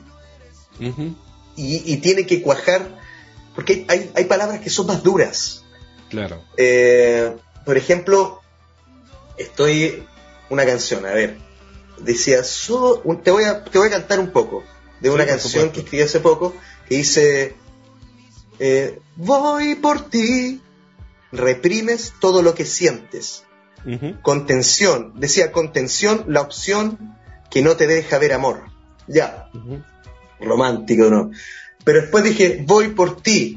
Y tiene que cuajar, porque hay palabras que son más duras. Claro. Por ejemplo, una canción, a ver, decía, te voy a cantar un poco de una canción que escribí hace poco, que dice: voy por ti, reprimes todo lo que sientes. Contención, la opción que no te deja ver amor. Ya, romántico, ¿no? Pero después dije, voy por ti,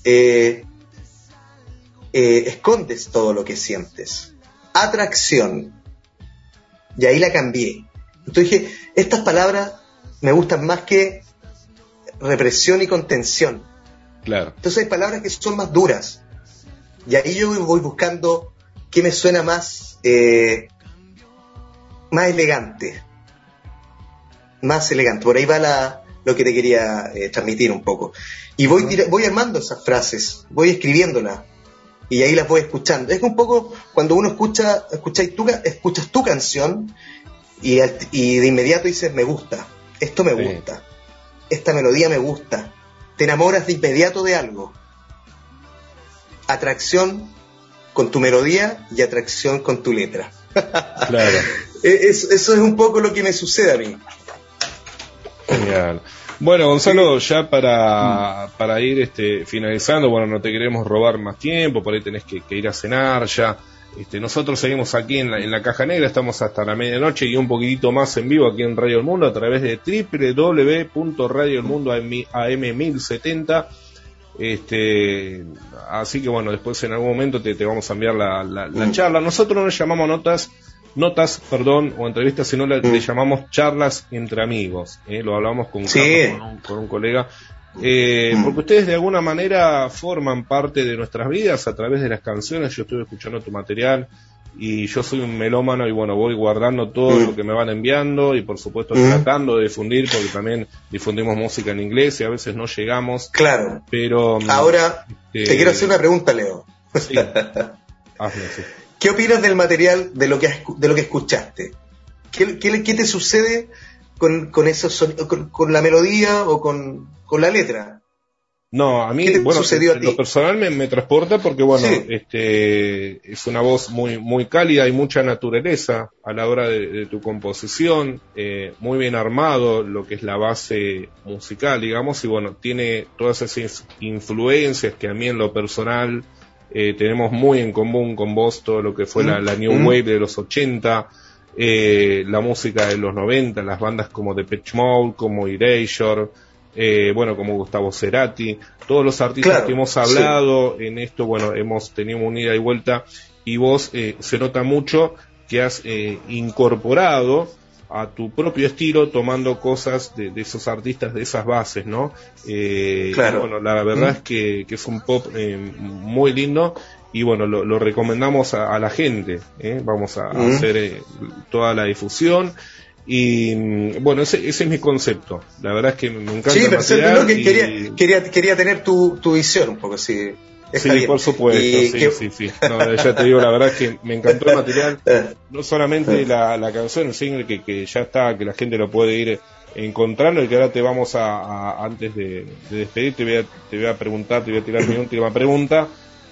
escondes todo lo que sientes. Atracción. Y ahí la cambié. Entonces dije, estas palabras me gustan más que represión y contención. Claro. Entonces hay palabras que son más duras. Y ahí yo voy buscando qué me suena más elegante. Más elegante. Por ahí va lo que te quería transmitir un poco. Y voy armando esas frases, voy escribiéndolas. Y ahí las voy escuchando. Es un poco cuando uno escuchas tu canción y de inmediato dices, me gusta, esto me gusta, esta melodía me gusta. Te enamoras de inmediato de algo. Atracción con tu melodía y atracción con tu letra. Claro. Eso es un poco lo que me sucede a mí. Genial. Bueno, Gonzalo, ya para ir finalizando, bueno, no te queremos robar más tiempo, por ahí tenés que ir a cenar ya. Nosotros seguimos aquí en la Caja Negra, estamos hasta la medianoche y un poquitito más en vivo aquí en Radio El Mundo a través de www.radioelmundo.am1070. Así que bueno, después en algún momento te vamos a enviar la charla. Nosotros no le llamamos notas, o entrevistas, sino le llamamos charlas entre amigos. Lo hablamos con un colega. Porque ustedes de alguna manera forman parte de nuestras vidas a través de las canciones. Yo estoy escuchando tu material y yo soy un melómano y bueno, voy guardando todo lo que me van enviando y por supuesto tratando de difundir, porque también difundimos música en inglés y a veces no llegamos. Claro. Pero ahora te quiero hacer una pregunta, Leo. Sí. Hazme, sí. ¿Qué opinas del material, de lo que escuchaste? ¿Qué te sucede con eso, con la melodía o con con la letra. No, a mí, ¿Qué te bueno, sucedió a en ti? lo personal me transporta porque, bueno, Sí. es una voz muy cálida y mucha naturaleza a la hora de tu composición, muy bien armado lo que es la base musical, digamos, y bueno, tiene todas esas influencias que a mí en lo personal tenemos muy en común con vos, todo lo que fue la New Wave de los 80, la música de los 90, las bandas como Depeche Mode, como Erasure, bueno, como Gustavo Cerati, todos los artistas Claro, que hemos hablado en esto, bueno, hemos tenido una ida y vuelta, y vos se nota mucho que has incorporado a tu propio estilo, tomando cosas de esos artistas, de esas bases, ¿no? Claro. Y bueno, la verdad es que es un pop muy lindo, y bueno, lo recomendamos a la gente, vamos a hacer toda la difusión. Y bueno, ese es mi concepto. La verdad es que me encanta. Sí, el perfecto. material No, que y... quería tener tu visión un poco, sí. Está Sí, bien. por supuesto, Y sí. No, ya te digo, la verdad es que me encantó el material. No solamente la canción, el single que ya está, que la gente lo puede ir encontrando, y que ahora te vamos antes de despedir, te voy a preguntar, te voy a tirar mi última pregunta.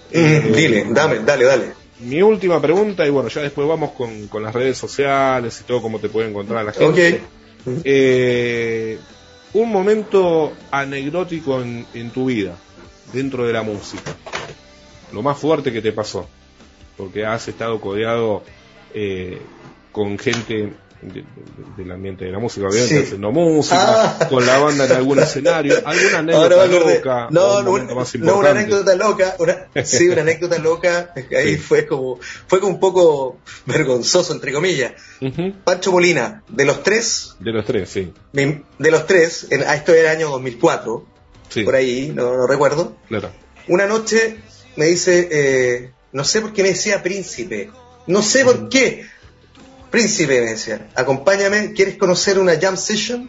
Dale. Mi última pregunta, y bueno, ya después vamos con las redes sociales y todo, cómo te puede encontrar la gente. Ok. Un momento anecdótico en tu vida, dentro de la música. Lo más fuerte que te pasó, porque has estado codeado con gente del ambiente de la música, obviamente, Sí. haciendo música, con la banda en algún escenario, alguna anécdota loca. Una anécdota loca, una anécdota loca, ahí fue como un poco vergonzoso, entre comillas. Pancho Molina, de los tres, sí. Esto era el año 2004, Sí. por ahí, no recuerdo. Claro. Una noche me dice, no sé por qué me decía príncipe, no sé por qué. Príncipe, me decía, acompáñame, ¿quieres conocer una jam session?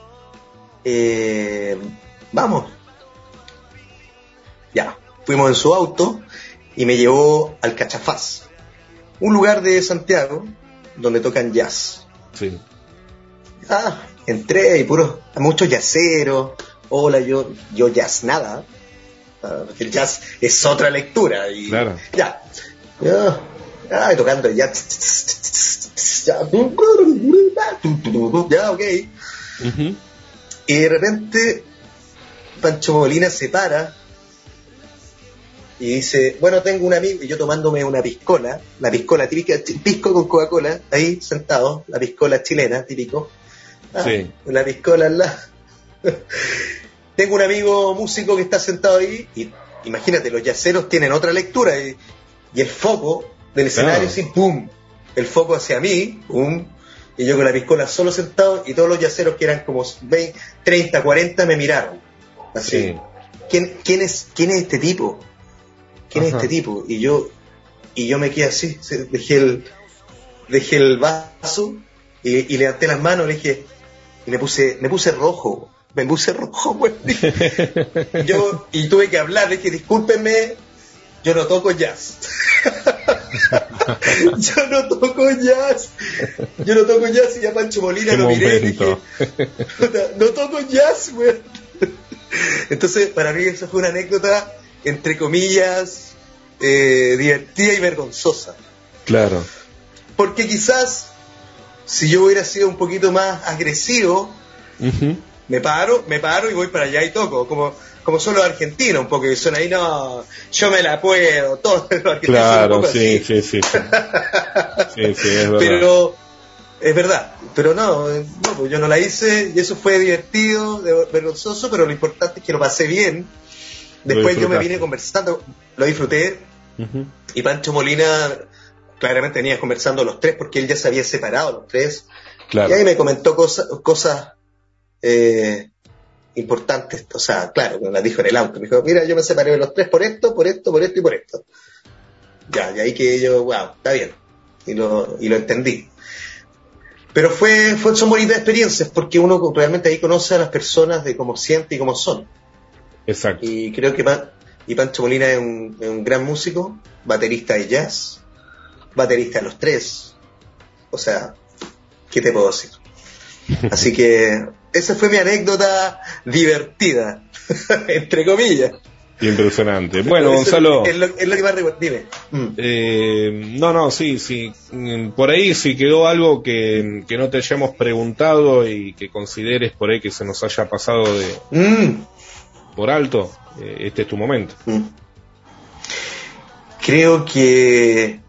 Vamos. Ya, fuimos en su auto y me llevó al Cachafaz, un lugar de Santiago donde tocan jazz. Sí. Entré y muchos jazzeros. Hola, yo jazz nada. El jazz es otra lectura. Y claro. Ya, tocando jazz. Ya, ok. Y de repente Pancho Molina se para y dice, bueno, tengo un amigo, y yo tomándome una piscola, la piscola típica, pisco con Coca-Cola, ahí sentado, la piscola chilena, típico. Sí. La piscola al lado. Tengo un amigo músico que está sentado ahí, y imagínate, los yaceros tienen otra lectura, y el foco del escenario, así, ¡pum! El foco hacia mí, ¡pum! Y yo con la piscola solo sentado, y todos los yaceros, que eran como 20, 30, 40, me miraron. Así. Sí. ¿Quién es este tipo? ¿Quién es este tipo? Y yo me quedé así, dejé el vaso y levanté las manos, le dije, y me puse rojo, güey. Y tuve que hablar, le dije, discúlpenme, yo no toco jazz. Yo no toco jazz, y a Pancho Molina lo miré y dije, no toco jazz, güey. Entonces, para mí eso fue una anécdota, entre comillas, divertida y vergonzosa. Claro. Porque quizás, si yo hubiera sido un poquito más agresivo, me paro y voy para allá y toco, como son los argentinos, un poco, que son ahí, no, yo me la puedo, todos los argentinos claro, son un poco sí, así. sí, es verdad. Pero, es verdad, pero no, pues yo no la hice, y eso fue divertido, vergonzoso, pero lo importante es que lo pasé bien. Después yo me vine conversando, lo disfruté, y Pancho Molina claramente venía conversando los tres, porque él ya se había separado los tres, claro. Y ahí me comentó cosas importantes, o sea, claro, me las dijo en el auto, me dijo, mira, yo me separé de los tres por esto y por esto. Ya, y ahí que yo, wow, está bien, y lo entendí. Pero son bonitas experiencias, porque uno realmente ahí conoce a las personas de cómo siente y cómo son. Exacto. Y creo que Pancho Molina es un gran músico, baterista de jazz, baterista de los tres. O sea, ¿qué te puedo decir? Así que esa fue mi anécdota divertida, entre comillas. Impresionante. Bueno, Gonzalo. Es lo que más recuerdo. Dime. Sí. Por ahí si quedó algo que no te hayamos preguntado y que consideres por ahí que se nos haya pasado por alto, este es tu momento. Creo que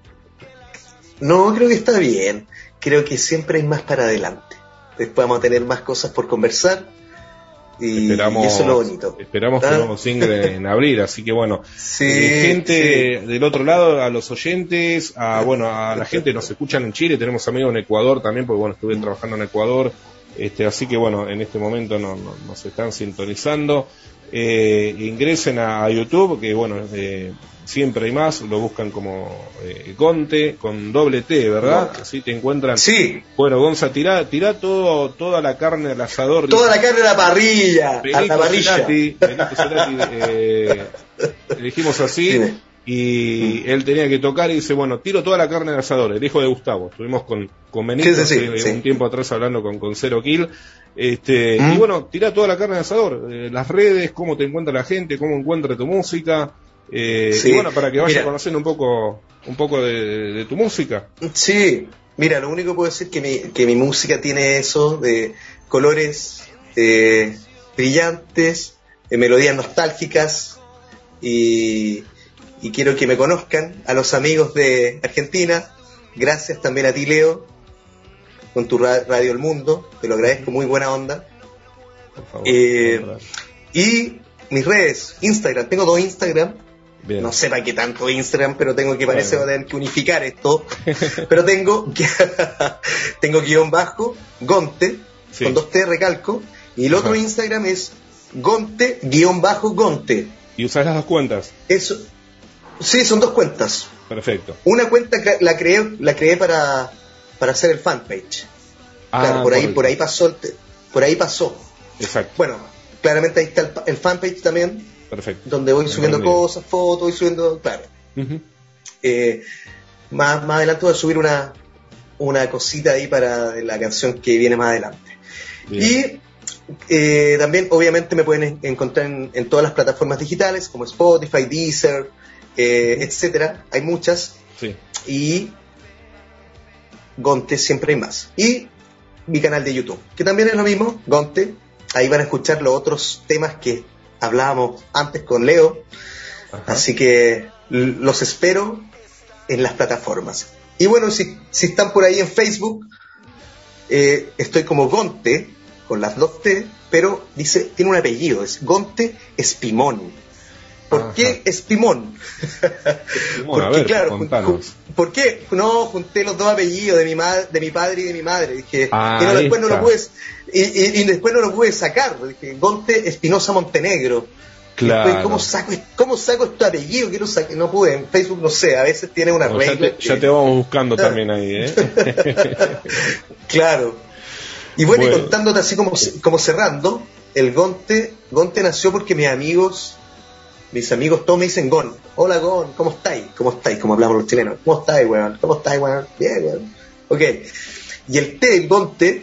está bien. Creo que siempre hay más para adelante. Después vamos a tener más cosas por conversar. Y eso es lo bonito. Esperamos que vamos en abril, así que bueno, gente del otro lado, a los oyentes, a la gente que nos escuchan en Chile, tenemos amigos en Ecuador también, porque bueno, estuve trabajando en Ecuador, así que bueno, en este momento nos están sintonizando. Ingresen a YouTube, que bueno, siempre hay más, lo buscan como Gonte, con doble T, ¿verdad? Así te encuentran. Sí. Bueno, Gonza, tirá toda la carne al asador. Toda la carne a la parrilla. Benito a la parrilla. Cerati, elegimos así. Dime. Y él tenía que tocar y dice, bueno, tiro toda la carne al asador, el hijo de Gustavo. Estuvimos con Benito un tiempo atrás hablando con Zero Kill. Y bueno, tira toda la carne al asador, las redes, cómo te encuentra la gente, cómo encuentra tu música, y bueno, para que vaya conociendo un poco de tu música. Sí, mira, lo único que puedo decir que mi música tiene eso de colores brillantes, melodías nostálgicas, y quiero que me conozcan a los amigos de Argentina. Gracias también a ti, Leo, con tu Radio El Mundo, te lo agradezco, muy buena onda. Por favor, y mis redes, Instagram, tengo 2 Instagram. Bien. No sé para qué tanto Instagram, pero tengo que parece va a tener que unificar esto. Pero tengo _Gonte, con 2 T, recalco, y el otro Instagram es Gonte_Gonte. ¿Y usas las 2 cuentas? Eso, sí, son 2 cuentas. Perfecto. Una cuenta la creé para hacer el fanpage. Claro, por ahí pasó. Exacto. Bueno, claramente ahí está el fanpage también. Perfecto. Donde voy subiendo cosas, fotos, voy subiendo, claro. Más adelante voy a subir una cosita ahí para la canción que viene más adelante. Bien. Y también, obviamente, me pueden encontrar en todas las plataformas digitales, como Spotify, Deezer, etcétera. Hay muchas. Sí. Y Gonte, siempre hay más. Y mi canal de YouTube, que también es lo mismo, Gonte. Ahí van a escuchar los otros temas que hablábamos antes con Leo. Ajá. Así que los espero en las plataformas. Y bueno, si están por ahí en Facebook, estoy como Gonte, con las 2 T, pero tiene un apellido, es Gonte Espimón. ¿Por qué Espimón? Porque claro, ¿por qué? No, junté los 2 apellidos de mi padre y de mi madre. Dije, después no lo puedes, y después no lo pude sacar. Dije, Gonte Espinosa Montenegro. Claro. Después, ¿cómo saco este apellido? No pude, en Facebook no sé, a veces tiene una regla. Ya te vamos buscando también ahí, Claro. Y bueno, y contándote así como cerrando, el Gonte nació porque mis amigos todos me dicen Gon. Hola Gon, ¿cómo estáis? Como hablamos los chilenos. ¿Cómo estáis, weón? Bien, weón. Ok. Y el té del Gonte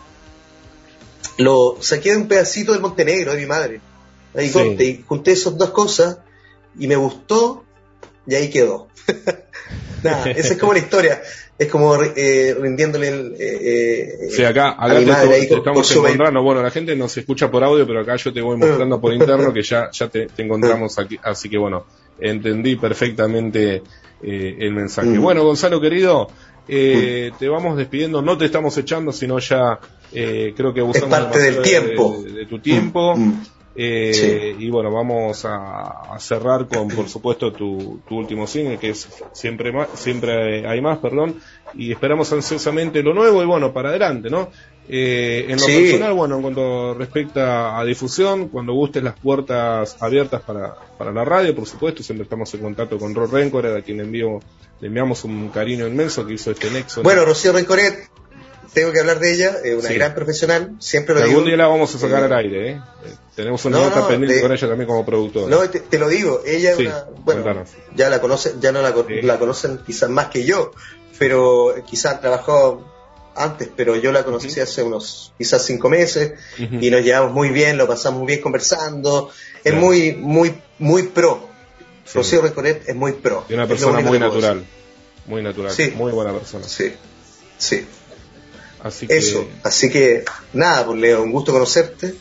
lo saqué de un pedacito del Montenegro de mi madre. Ahí Gonte, y junté esas 2 cosas y me gustó y ahí quedó. Nada, esa es como la historia. Es como rindiéndole sí, acá te estamos encontrando. Bueno, la gente nos escucha por audio, pero acá yo te voy mostrando por interno que ya te encontramos aquí. Así que bueno, entendí perfectamente el mensaje. Bueno, Gonzalo querido, te vamos despidiendo. No te estamos echando, sino ya creo que abusamos es parte del tiempo. De tu tiempo. Y bueno, vamos a cerrar con, por supuesto, tu último single, que es siempre hay más, y esperamos ansiosamente lo nuevo y bueno, para adelante, ¿no? En lo personal, bueno, en cuanto respecta a difusión, cuando gustes, las puertas abiertas para la radio, por supuesto, siempre estamos en contacto con Ro Rencoret, a quien le enviamos un cariño inmenso, que hizo este nexo. Bueno, Rocío Rencoret, tengo que hablar de ella, una gran profesional, siempre lo digo. Algún día la vamos a sacar al aire, tenemos una nota pendiente con ella también como productora. No, te lo digo, ella es ya la conocen, ya no la conocen quizás más que yo, pero quizás trabajó antes, pero yo la conocí hace unos quizás 5 meses y nos llevamos muy bien, lo pasamos muy bien conversando. Es muy pro. Sí. Rocío Recoret es muy pro. Y una persona muy natural. Muy natural. Sí. Muy buena persona. Sí. Así que... Eso. Así que, nada, pues Leo, un gusto conocerte.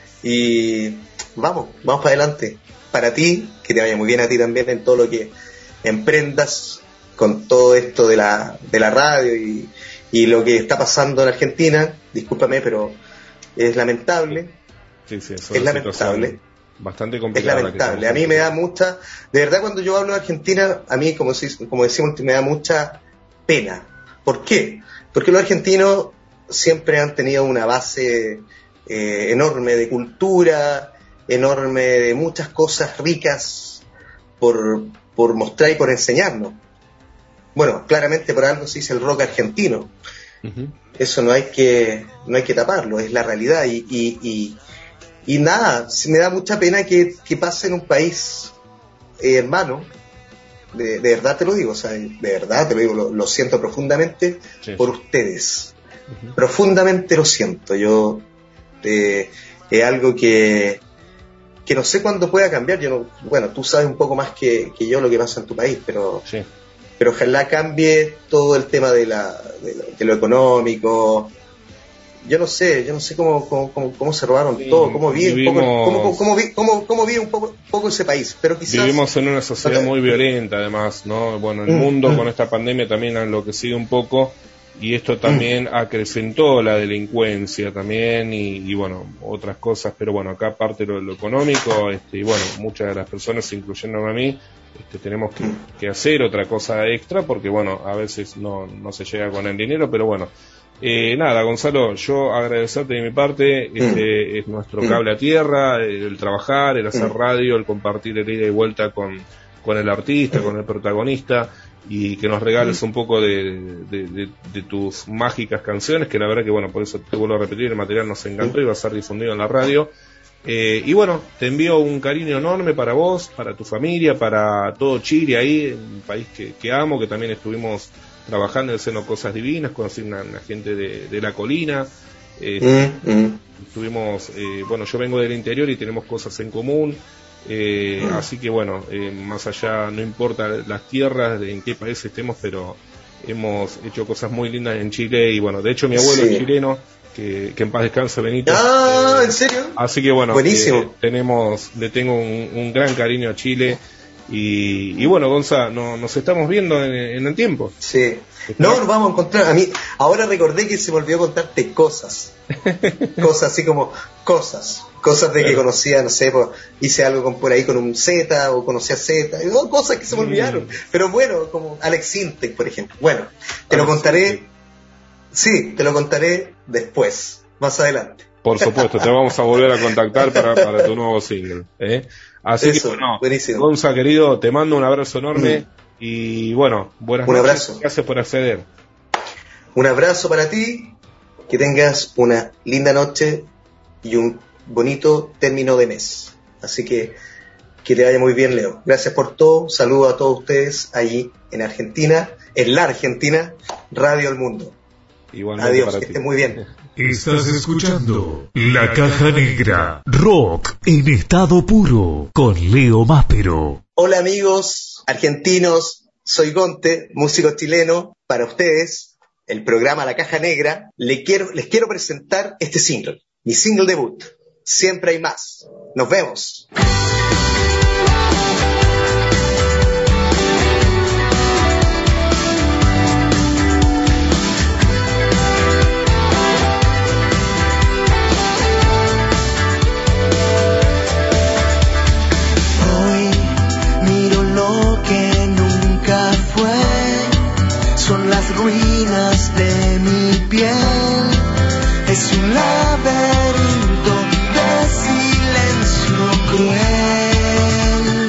Y vamos para adelante. Para ti, que te vaya muy bien a ti también en todo lo que emprendas con todo esto de la radio y lo que está pasando en Argentina. Discúlpame, pero es lamentable. Sí, es lamentable. Bastante complicada. Es lamentable. A mí me da mucha... De verdad, cuando yo hablo de Argentina, a mí, como decimos, me da mucha pena. ¿Por qué? Porque los argentinos siempre han tenido una base enorme de cultura, enorme de muchas cosas ricas por mostrar y por enseñarnos. Bueno, claramente por algo se dice el rock argentino. Eso no hay que taparlo, es la realidad. Y nada, me da mucha pena que pase en un país hermano. De verdad te lo digo, o sea, de verdad te lo digo, lo siento profundamente por ustedes. Profundamente lo siento. Yo es algo que no sé cuándo pueda cambiar. Bueno, tú sabes un poco más que yo lo que pasa en tu país, pero ojalá cambie todo el tema de lo económico. Yo no sé cómo se robaron todo, cómo vive un poco ese país, pero quizás vivimos en una sociedad muy violenta, además, ¿no? Bueno, el mundo con esta pandemia también ha enloquecido un poco y esto también acrecentó la delincuencia también y bueno, otras cosas, pero bueno, acá aparte lo económico, y bueno, muchas de las personas, incluyéndome a mí, tenemos que hacer otra cosa extra porque bueno, a veces no se llega con el dinero, pero bueno. Nada, Gonzalo, yo agradecerte de mi parte, es nuestro cable a tierra, el trabajar, el hacer radio, el compartir el ida y vuelta con el artista, con el protagonista, y que nos regales un poco de tus mágicas canciones, que la verdad que bueno, por eso te vuelvo a repetir, el material nos encantó y va a ser difundido en la radio. Y bueno, te envío un cariño enorme para vos, para tu familia, para todo Chile ahí, un país que amo, que también estuvimos trabajando y haciendo cosas divinas, conocí una gente de la colina, estuvimos, bueno, yo vengo del interior y tenemos cosas en común, así que bueno, más allá, no importa las tierras, en qué país estemos, pero hemos hecho cosas muy lindas en Chile y bueno, de hecho mi abuelo es chileno, que en paz descanse Benito. ¿En serio? Así que bueno, buenísimo. le tengo un gran cariño a Chile. Y bueno, Gonza, nos estamos viendo en el tiempo. Sí. Nos vamos a encontrar. A mí, ahora recordé que se me olvidó contarte cosas. Cosas así como cosas de que conocía, no sé, hice algo por ahí con un Z o conocí a Z, cosas que se me olvidaron. Pero bueno, como Alex Sintek, por ejemplo. Bueno, te lo contaré. Sí, te lo contaré después, más adelante. Por supuesto, te vamos a volver a contactar para tu nuevo single. Así eso, que bueno, buenísimo. Gonza querido, te mando un abrazo enorme y bueno, buenas noches. Abrazo. Gracias por acceder. Un abrazo para ti, que tengas una linda noche y un bonito término de mes. Así que te vaya muy bien, Leo. Gracias por todo, saludo a todos ustedes allí en Argentina, en la Argentina, Radio El Mundo. Igualmente. Adiós, que estés muy bien. Estás escuchando La Caja Negra, rock en estado puro, con Leo Máspero. Hola amigos argentinos, soy Gonte, músico chileno, para ustedes, el programa La Caja Negra. Les quiero presentar este single, mi single debut, Siempre hay más. Nos vemos. Ruinas de mi piel, es un laberinto de silencio cruel.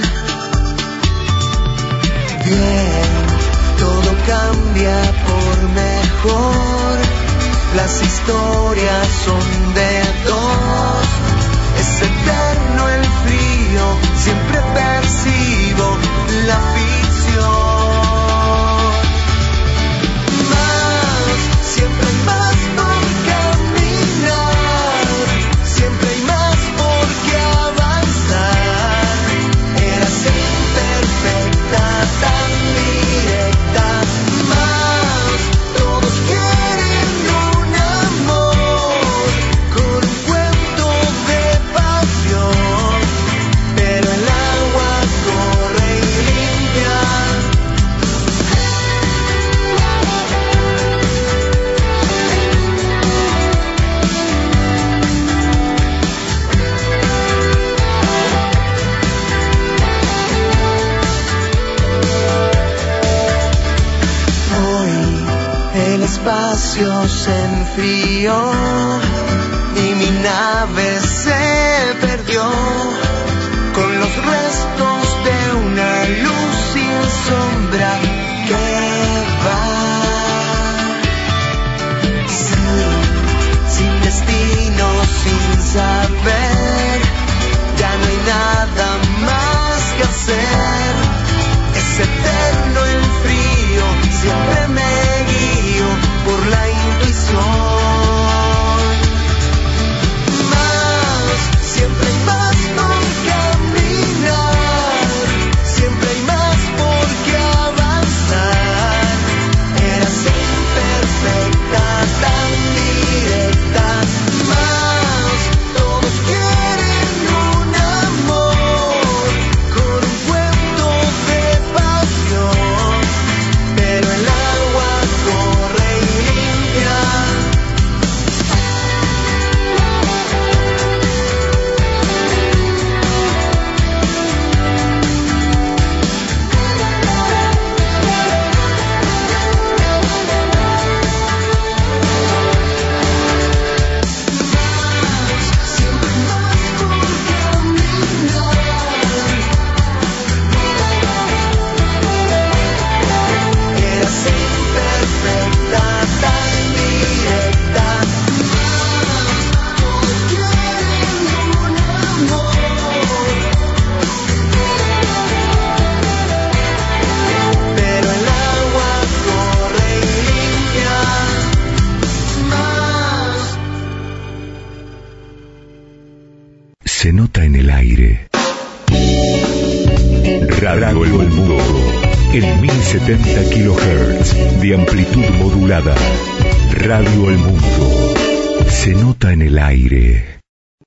Bien, todo cambia por mejor, las historias son de dos, es eterno el frío, siempre percibo la ficción. Siempre hay más. se enfrió y mi nave se perdió con los restos de una luz sin sombra que va. Sin destino, sin saber, ya no hay nada más que hacer. Es eterno el frío, siempre me guío por la intuición. Más, siempre hay más por caminar, siempre hay más por qué avanzar. Eras imperfecta, tan directa. Más, todos quieren un amor con un cuento de pasión, pero el agua corre y limpia. Eras imperfecta, tan directa. Todos quieren un amor, pero el agua corre y limpia. Más. Se nota en el aire. Radio El Mundo en 1070 kHz de amplitud modulada. Radio El Mundo. Se nota en el aire.